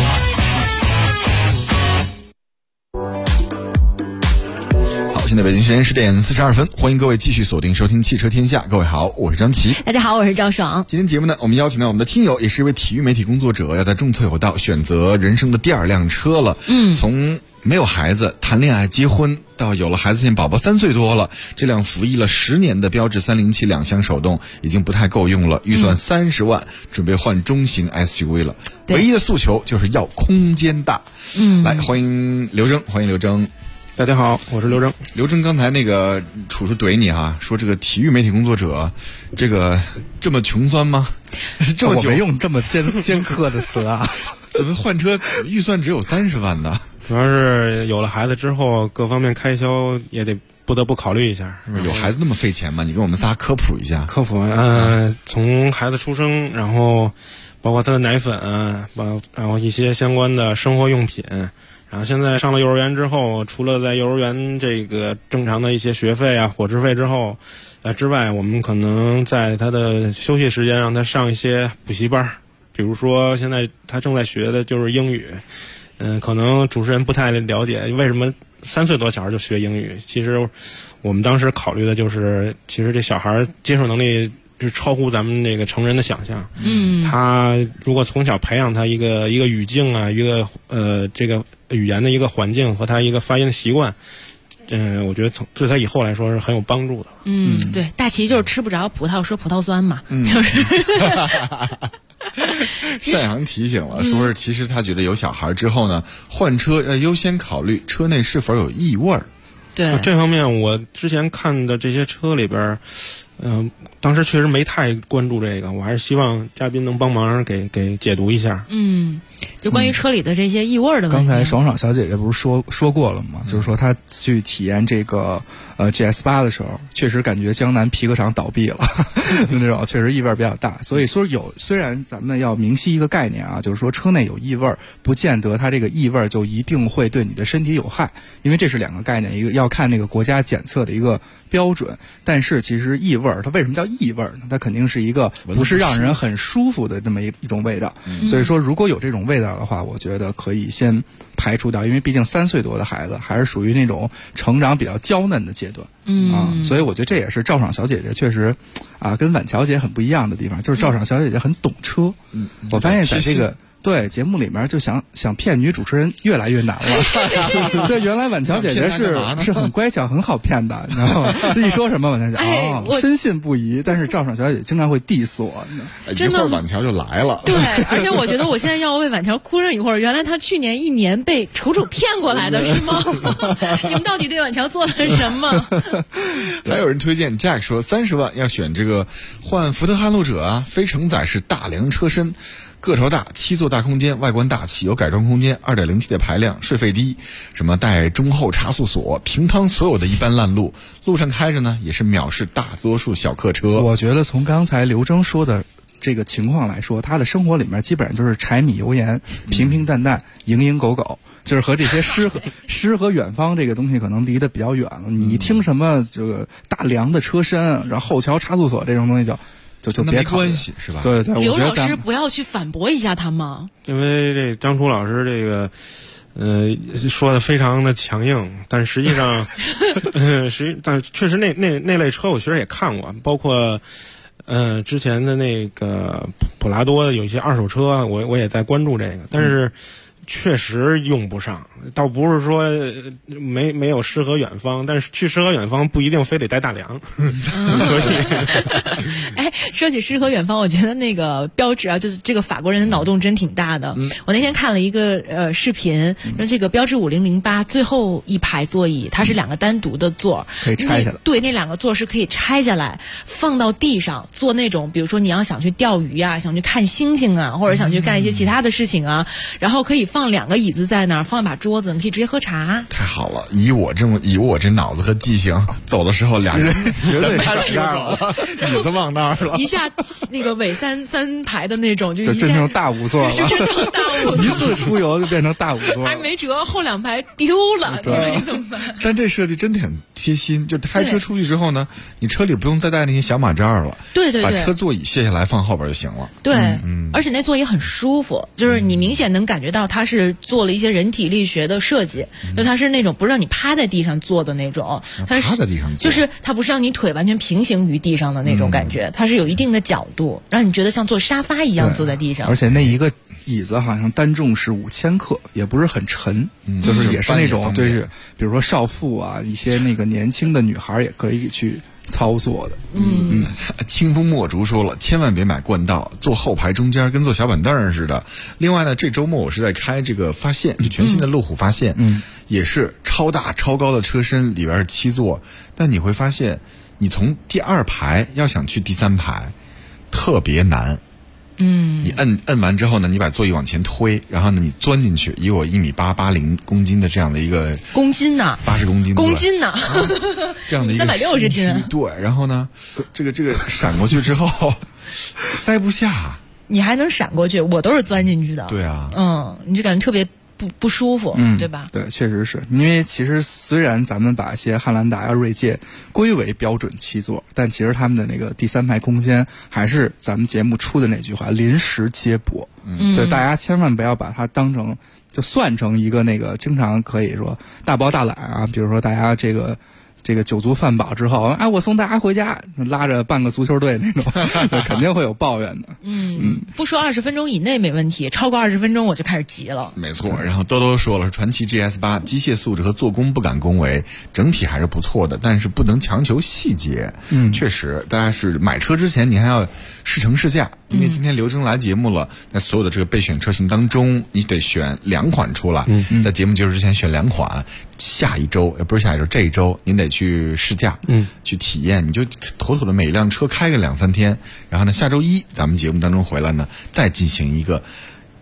现在北京时间10点42分，欢迎各位继续锁定收听汽车天下。各位好，我是张琪。 大家好，我是赵爽。 今天节目呢，我们邀请到我们的听友，也是一位体育媒体工作者，要在中翠有道选择人生的第2辆车了。从没有孩子、谈恋爱、结婚到有了孩子，现在宝宝3岁多了，这辆服役了10年的标致307两厢手动已经不太够用了，预算30万，准备换中型 SUV 了。唯一的诉求就是要空间大。来，欢迎刘征，欢迎刘征。 大家好，我是刘征。 刘征，刚才那个楚楚怼你哈，说这个体育媒体工作者，这个这么穷酸吗？这么久我没用这么尖刻的词啊。 怎么换车预算只有30万呢？ 主要是有了孩子之后，各方面开销也得不得不考虑一下。 有孩子那么费钱吗？你跟我们仨科普一下。 科普从孩子出生，然后包括他的奶粉，然后一些相关的生活用品。然后现在上了幼儿园之后，除了在幼儿园这个正常的一些学费啊、伙食费之外，我们可能在他的休息时间让他上一些补习班，比如说现在他正在学的就是英语。可能主持人不太了解为什么3岁多小孩就学英语。其实我们当时考虑的就是，其实这小孩接受能力是超乎咱们这个成人的想象。他如果从小培养他一个语境啊，一个这个语言的一个环境和他一个发音的习惯，我觉得对他以后来说是很有帮助的。 对，大齐就是吃不着葡萄说葡萄酸嘛，就是。 夏阳提醒了，说是其实他觉得有小孩之后呢，换车要优先考虑车内是否有异味儿。 对， 这方面我之前看的这些车里边，当时确实没太关注这个，我还是希望嘉宾能帮忙给解读一下。 就关于车里的这些异味的问题。 刚才爽爽小姐姐不是说过了吗？就是说她去体验这个GS8的时候，确实感觉江南皮革厂倒闭了，那种确实异味比较大。所以说虽然咱们要明晰一个概念啊，就是说车内有异味，不见得它这个异味就一定会对你的身体有害，因为这是2个概念，一个要看那个国家检测的一个标准。但是其实异味它为什么叫异味呢？它肯定是一个不是让人很舒服的这么一种味道。所以说如果有这种味道的话，我觉得可以先排除掉，因为毕竟3岁多的孩子还是属于那种成长比较娇嫩的阶段。所以我觉得这也是赵爽小姐姐确实跟婉乔姐很不一样的地方，就是赵爽小姐姐很懂车。我发现在这个对节目里面就想骗女主持人越来越难了。对，原来婉乔姐姐是很乖巧很好骗的，你知道吗？一说什么婉乔姐深信不疑，但是赵爽小姐姐经常会 diss 我， 一会儿婉乔就来了。 对，而且我觉得我现在要为婉乔哭上一会儿。原来她去年1年被楚楚骗过来的是吗？你们到底对婉乔做了什么？ 还有人推荐 Jack 说30万要选这个换福特撼路者啊，非承载式大梁车身。个头大，7座大空间，外观大气，有改装空间， 2.0T 的排量，税费低，什么带中后差速锁，平趟所有的一般烂路，路上开着呢也是藐视大多数小客车。 我觉得从刚才刘征说的这个情况来说，他的生活里面基本上就是柴米油盐，平平淡淡，蝇营狗苟，就是和这些诗和远方这个东西可能离得比较远了。你听什么这个大梁的车身，然后后桥差速锁这种东西就别考虑， 关系是吧？ 对， 刘老师不要去反驳一下他吗？ 因为这张楚老师这个说的非常的强硬，但实际上但确实那类车我确实也看过，包括之前的那个普拉多有一些二手车，我也在关注这个，但是确实用不上，倒不是说没有诗和远方，但是去诗和远方不一定非得带大梁。所以说起诗和远方，我觉得那个标志啊，就是这个法国人的脑洞真挺大的。我那天看了一个视频，说这个标致5008最后一排座椅，它是2个单独的座， 可以拆下来。 对，那2个座是可以拆下来放到地上做那种，比如说你要想去钓鱼啊，想去看星星啊，或者想去干一些其他的事情啊，然后可以放2个椅子在那儿，放一把桌子，你可以直接喝茶。 太好了，以我这脑子和记性，走的时候2人绝对拍屁股走了，椅子忘那儿了， 一下那个尾三排的那种， 就变成大5座了， 就变成大5座， 一次出游就变成大5座， 还没辙，后2排丢了，你怎么办？ 但这设计真的很贴心，就开车出去之后呢，你车里不用再带那些小马扎了， 对， 把车座椅卸下来放后边就行了。 对，而且那座椅很舒服，就是你明显能感觉到它是做了一些人体力学的设计，就它是那种不是让你趴在地上坐的那种，它是趴在地上坐， 就是它不是让你腿完全平行于地上的那种感觉，它是有一定的角度，让你觉得像坐沙发一样坐在地上。 而且那一个椅子好像单重是5000克，也不是很沉，就是也是那种对，比如说少妇啊，一些那个年轻的女孩也可以去操作的。 清风墨竹说了，千万别买冠道，坐后排中间跟坐小板凳似的。另外呢，这周末我是在开这个发现，就全新的路虎发现，也是超大超高的车身，里边是7座，但你会发现，你从第2排要想去第3排，特别难。你摁完之后呢，你把座椅往前推，然后呢，你钻进去，以我1.8米80公斤的这样的一个公斤呐 ，80公斤， 公斤呐， 这样的一个 360斤， 对，然后呢，这个闪过去之后塞不下， 你还能闪过去，我都是钻进去的。 对啊， 你就感觉特别不舒服，对吧？ 对，确实是因为其实虽然咱们把一些汉兰达呀、锐界归为标准7座，但其实他们的那个第3排空间还是咱们节目出的那句话，临时接驳。就大家千万不要把它当成就算成一个那个经常可以说大包大揽啊，比如说大家这个酒足饭饱之后，我送大家回家，拉着半个足球队那种，肯定会有抱怨的。 不说20分钟以内没问题，超过20分钟我就开始急了。 没错，然后兜兜说了，传祺 GS8 机械素质和做工不敢恭维，整体还是不错的，但是不能强求细节。确实，大家是买车之前你还要试乘试驾，因为今天刘征来节目了，在所有的这个备选车型当中，你得选2款出来，在节目结束之前选2款，下一周不是下一周，这一周您得去试驾，去体验，你就妥妥的每一辆车开个2-3天，然后呢，下周一咱们节目当中回来呢，再进行一个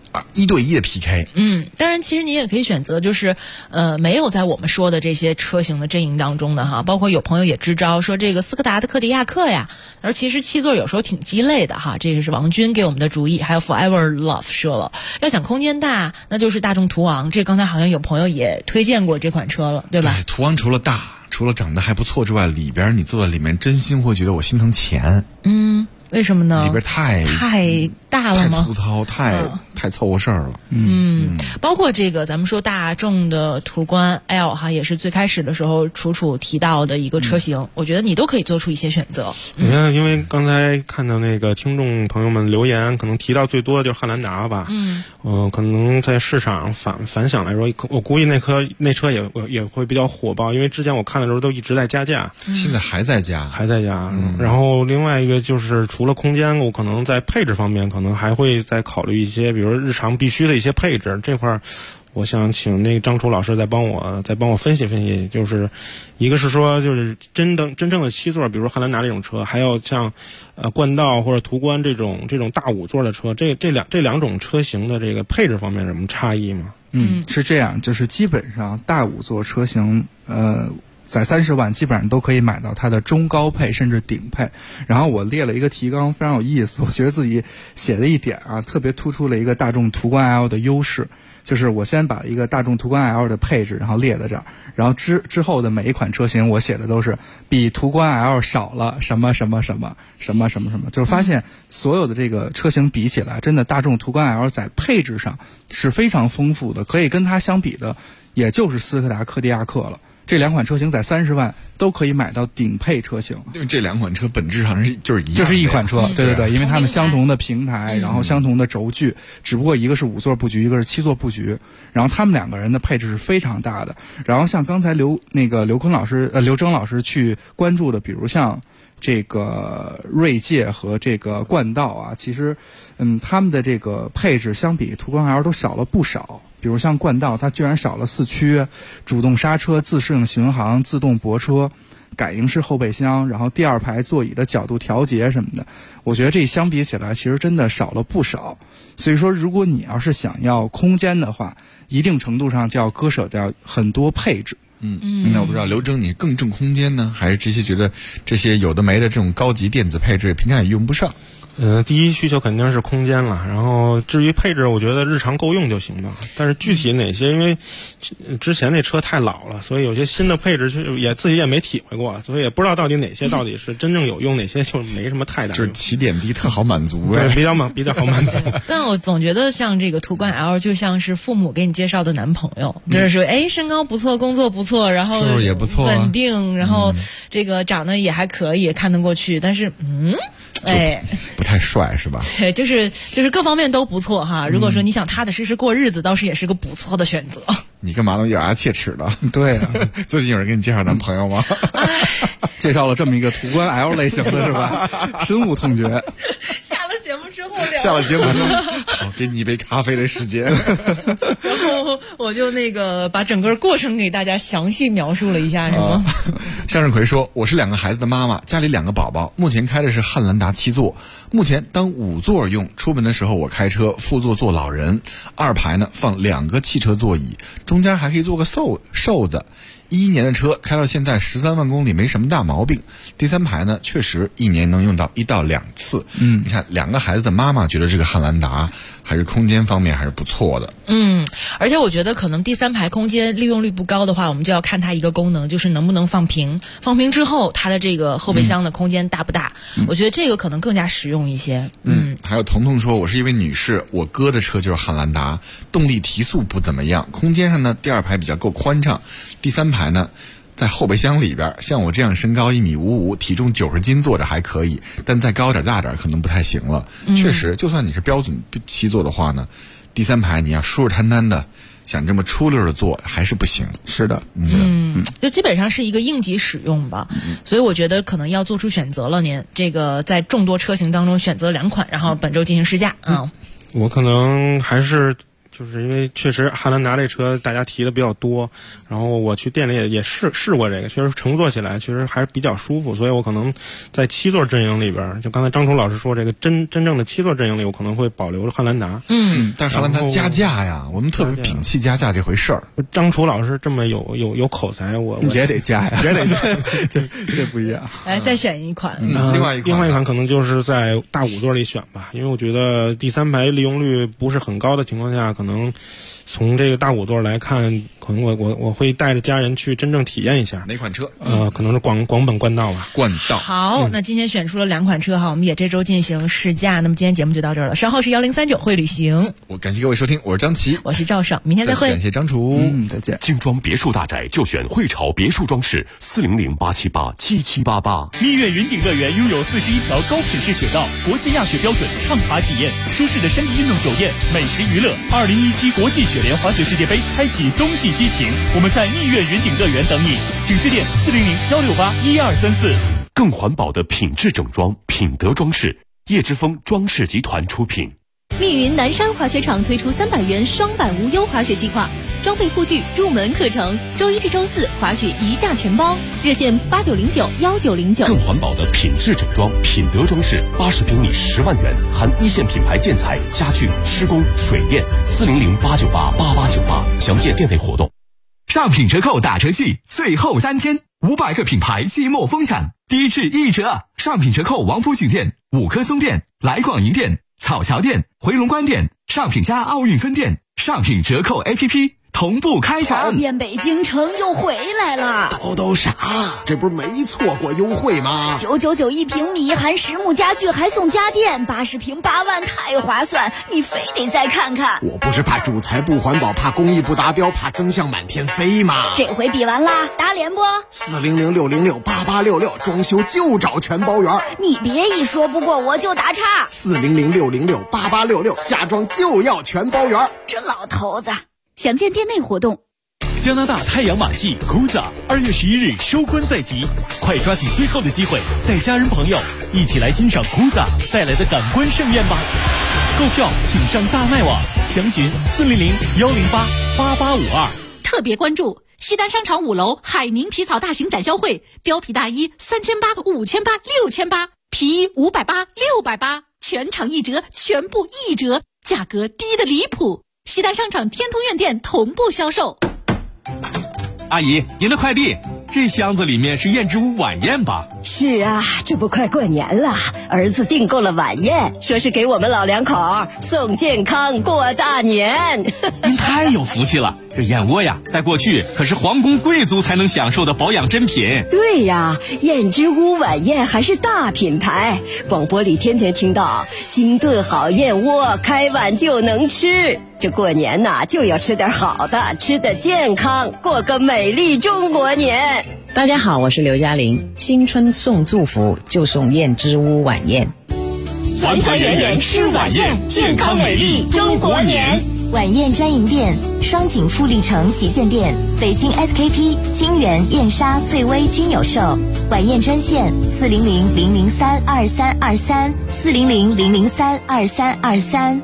1对1的 PK。 当然，其实你也可以选择，就是没有在我们说的这些车型的阵营当中的哈，包括有朋友也支招说这个斯柯达的柯迪亚克呀，而其实7座有时候挺鸡肋的哈，这个是王军给我们的主意。还有 Forever Love 说了，要想空间大，那就是大众途昂，这刚才好像有朋友也推荐过这款车了，对吧？ 途昂除了大，除了长得还不错之外，里边你坐在里面真心会觉得我心疼钱。 为什么呢？ 里边太大了吗？ 太粗糙，太凑合事儿了。 包括这个咱们说大众的途观 L 哈，也是最开始的时候楚提到的一个车型，我觉得你都可以做出一些选择。 你看，因为刚才看到那个听众朋友们留言，可能提到最多的就是汉兰达吧。可能在市场反响来说，我估计那车也会比较火爆，因为之前我看的时候都一直在加价， 现在还在加。 然后另外一个就是除了空间，我可能在配置方面可能还会再考虑一些，比如日常必须的一些配置这块儿。我想请那个张楚老师再帮我分析分析，就是一个是说就是真正的7座，比如说汉兰达这种车，还有像冠道或者途观这种大5座的车，这两种车型的这个配置方面有什么差异吗？ 是这样，就是基本上大5座车型在30万基本上都可以买到它的中高配甚至顶配。然后我列了一个提纲，非常有意思，我觉得自己写的一点特别突出了一个大众途观 L 的优势，就是我先把一个大众途观 L 的配置然后列在这儿，然后之后的每一款车型我写的都是比途观 L 少了什么什么什么什么什么什么，就是发现所有的这个车型比起来，真的大众途观 L 在配置上是非常丰富的，可以跟它相比的也就是斯柯达柯迪亚克了。这2款车型在30万都可以买到顶配车型， 因为这2款车本质上就是一样的， 就是一款车，对，因为它们相同的平台，然后相同的轴距，只不过一个是5座布局，一个是7座布局，然后他们2个人的配置是非常大的。然后像刚才刘征老师去关注的，比如像这个锐界和这个冠道其实他们的这个配置相比途观 L 都少了不少。比如像冠道，它居然少了4驱，主动刹车、自适应巡航、自动泊车、感应式后备箱，然后第2排座椅的角度调节什么的，我觉得这相比起来其实真的少了不少。所以说如果你要是想要空间的话，一定程度上就要割舍掉很多配置。 那我不知道刘征你更重空间呢，还是这些觉得这些有的没的这种高级电子配置平常也用不上？ 第一需求肯定是空间了，然后至于配置，我觉得日常够用就行了。但是具体哪些，因为之前那车太老了，所以有些新的配置自己也没体会过，所以也不知道到底哪些到底是真正有用，哪些就没什么太大用。 就是起点低特好满足， 对，比较好满足。 但我总觉得像这个途观 L 就像是父母给你介绍的男朋友，就是说身高不错，工作不错，然后收入也不错， 稳定，然后这个长得也还可以，看得过去，但是不太帅是吧？ 就是各方面都不错哈。如果说你想踏踏实实过日子，倒是也是个不错的选择。 你干嘛呢？咬牙切齿的。 对啊， 最近有人给你介绍男朋友吗？ 介绍了这么一个途观 L 类型的是吧？深恶痛绝。 下了节目之后聊。 下了节目之后，好，给你一杯咖啡的时间。 然后我就把整个过程给大家详细描述了一下，是吗？ 向日葵说：“我是2个孩子的妈妈，家里2个宝宝，目前开的是汉兰达7座，目前当5座用。出门的时候我开车，副座坐老人，2排呢放2个汽车座椅，中间还可以坐个瘦子。11年的车开到现在13万公里没什么大毛病。第3排呢，确实1年能用到1到2次。你看2个孩子的妈妈觉得这个汉兰达还是空间方面还是不错的。 而且我觉得可能第3排空间利用率不高的话，我们就要看它一个功能，就是能不能放平。放平之后，它的这个后备箱的空间大不大？我觉得这个可能更加实用一些。 还有彤彤说，我是一位女士，我哥的车就是汉兰达，动力提速不怎么样，空间上呢第2排比较够宽敞，第3排呢在后备箱里边，像我这样身高1.55米，体重90斤坐着还可以，但再高点大点可能不太行了。确实，就算你是标准7座的话呢，第3排你要舒舒坦坦的想这么出溜的坐还是不行。 是的， 就基本上是一个应急使用吧。所以我觉得可能要做出选择了，您这个在众多车型当中选择2款，然后本周进行试驾。 我可能还是。就是因为确实汉兰达这车大家提的比较多，然后我去店里也试过这个，确实乘坐起来确实还是比较舒服，所以我可能在7座阵营里边，就刚才张楚老师说这个真正的7座阵营里，我可能会保留汉兰达。 但是汉兰达加价呀，我们特别摒弃加价这回事儿。 张楚老师这么有口才，我也得加呀，也得加，这不一样。 来再选一款， 另外一款可能就是在大5座里选吧，因为我觉得第3排利用率不是很高的情况下，可能从这个大5座来看，可能我会带着家人去真正体验一下。 哪款车？ 可能是广本冠道吧。 冠道。 好，那今天选出了2款车哈，我们也这周进行试驾。那么今天节目就到这儿了，稍后是1039会旅行。 我感谢各位收听，我是张琪， 我是赵爽，明天再会。 感谢张楚， 再见。 精装别墅大宅就选汇潮别墅装饰，400-878-7788。 蜜月云顶乐园拥有41条高品质雪道，国际亚雪标准，畅滑体验，舒适的山地运动酒店，美食娱乐。2017国际雪联滑雪世界杯开启冬季激情，我们在蜜月云顶乐园等你，请致电400-168-1234。 更环保的品质整装，品德装饰，叶之峰装饰集团出品。 密云南山滑雪场推出300元双板无忧滑雪计划，装备护具入门课程，周1至周4滑雪一价全包，热线8909-1909。 更环保的品质整装，品德装饰，80平米10万元，含1线品牌建材、家具、施工、水电，400-898-8898，详见店内活动。 上品折扣打折季，最后3天，500个品牌季末疯抢，低至1折。上品折扣王府井店、五棵松店、来广营店、草桥店、回龙观店、上品家奥运村店，上品折扣 APP 同步开场。 跑遍北京城又回来了， 叨啥？这不是没错过优惠吗 ？999一平米，含实木家具还送家电，80平8万，太划算！你非得再看看。 我不是怕主材不环保，怕工艺不达标，怕增项满天飞吗？ 这回比完啦，打脸不 ？400-606-8866，装修就找全包圆。 你别一说不过我就打岔。 400-606-8866，家装就要全包圆。 这老头子。详见店内活动。 加拿大太阳马戏 Cruza 2月11日收官在即，快抓紧最后的机会，带家人朋友一起来欣赏 Cruza 带来的感官盛宴吧！购票请上大麦网，详询400-108-8852。 特别关注西单商场5楼海宁皮草大型展销会，貂皮大衣3800、5800、6800，皮衣580、680，全场1折，全部1折，价格低得离谱。西单商场天通苑店同步销售。 阿姨，您的快递，这箱子里面是燕之屋晚宴吧？ 是啊，这不快过年了，儿子订购了晚宴，说是给我们老两口送健康过大年。 您太有福气了，这燕窝呀，在过去可是皇宫贵族才能享受的保养珍品。 对呀，燕之屋晚宴还是大品牌，广播里天天听到精炖好燕窝，开碗就能吃。这过年呐，就要吃点好的，吃得健康，过个美丽中国年。 大家好，我是刘嘉玲。新春送祝福就送燕之屋晚宴， 团团圆圆吃晚宴，健康美丽中国年。 晚宴专营店：双井富力城旗舰店、北京 SKP、金源、燕莎、翠微均有售。晚宴专线：400-003-2323，400-003-2323。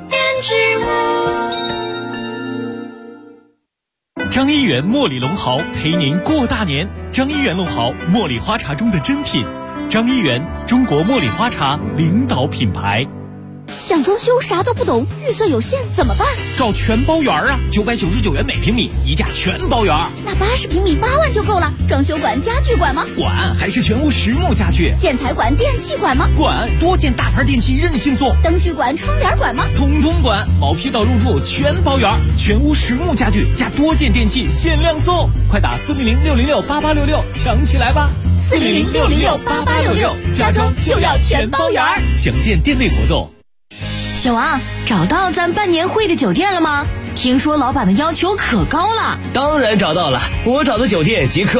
张一元茉莉龙豪陪您过大年。张一元龙豪，茉莉花茶中的珍品。张一元，中国茉莉花茶领导品牌。 想装修啥都不懂，预算有限怎么办？ 找全包园啊，999元每平米，一价全包园。 那80平米8万就够了。装修管、家具管吗？ 管，还是全屋实木家具。 建材管、电器管吗？ 管，多件大牌电器任性送。 灯具管、窗帘管吗？ 统统管，毛坯到入住全包园，全屋实木家具加多件电器限量送，快打400-606-8866抢起来吧 ！400-606-8866，家装就要全包园。 详见店内活动。 小王，找到咱办年会的酒店了吗？听说老板的要求可高了。 当然找到了，我找的酒店即刻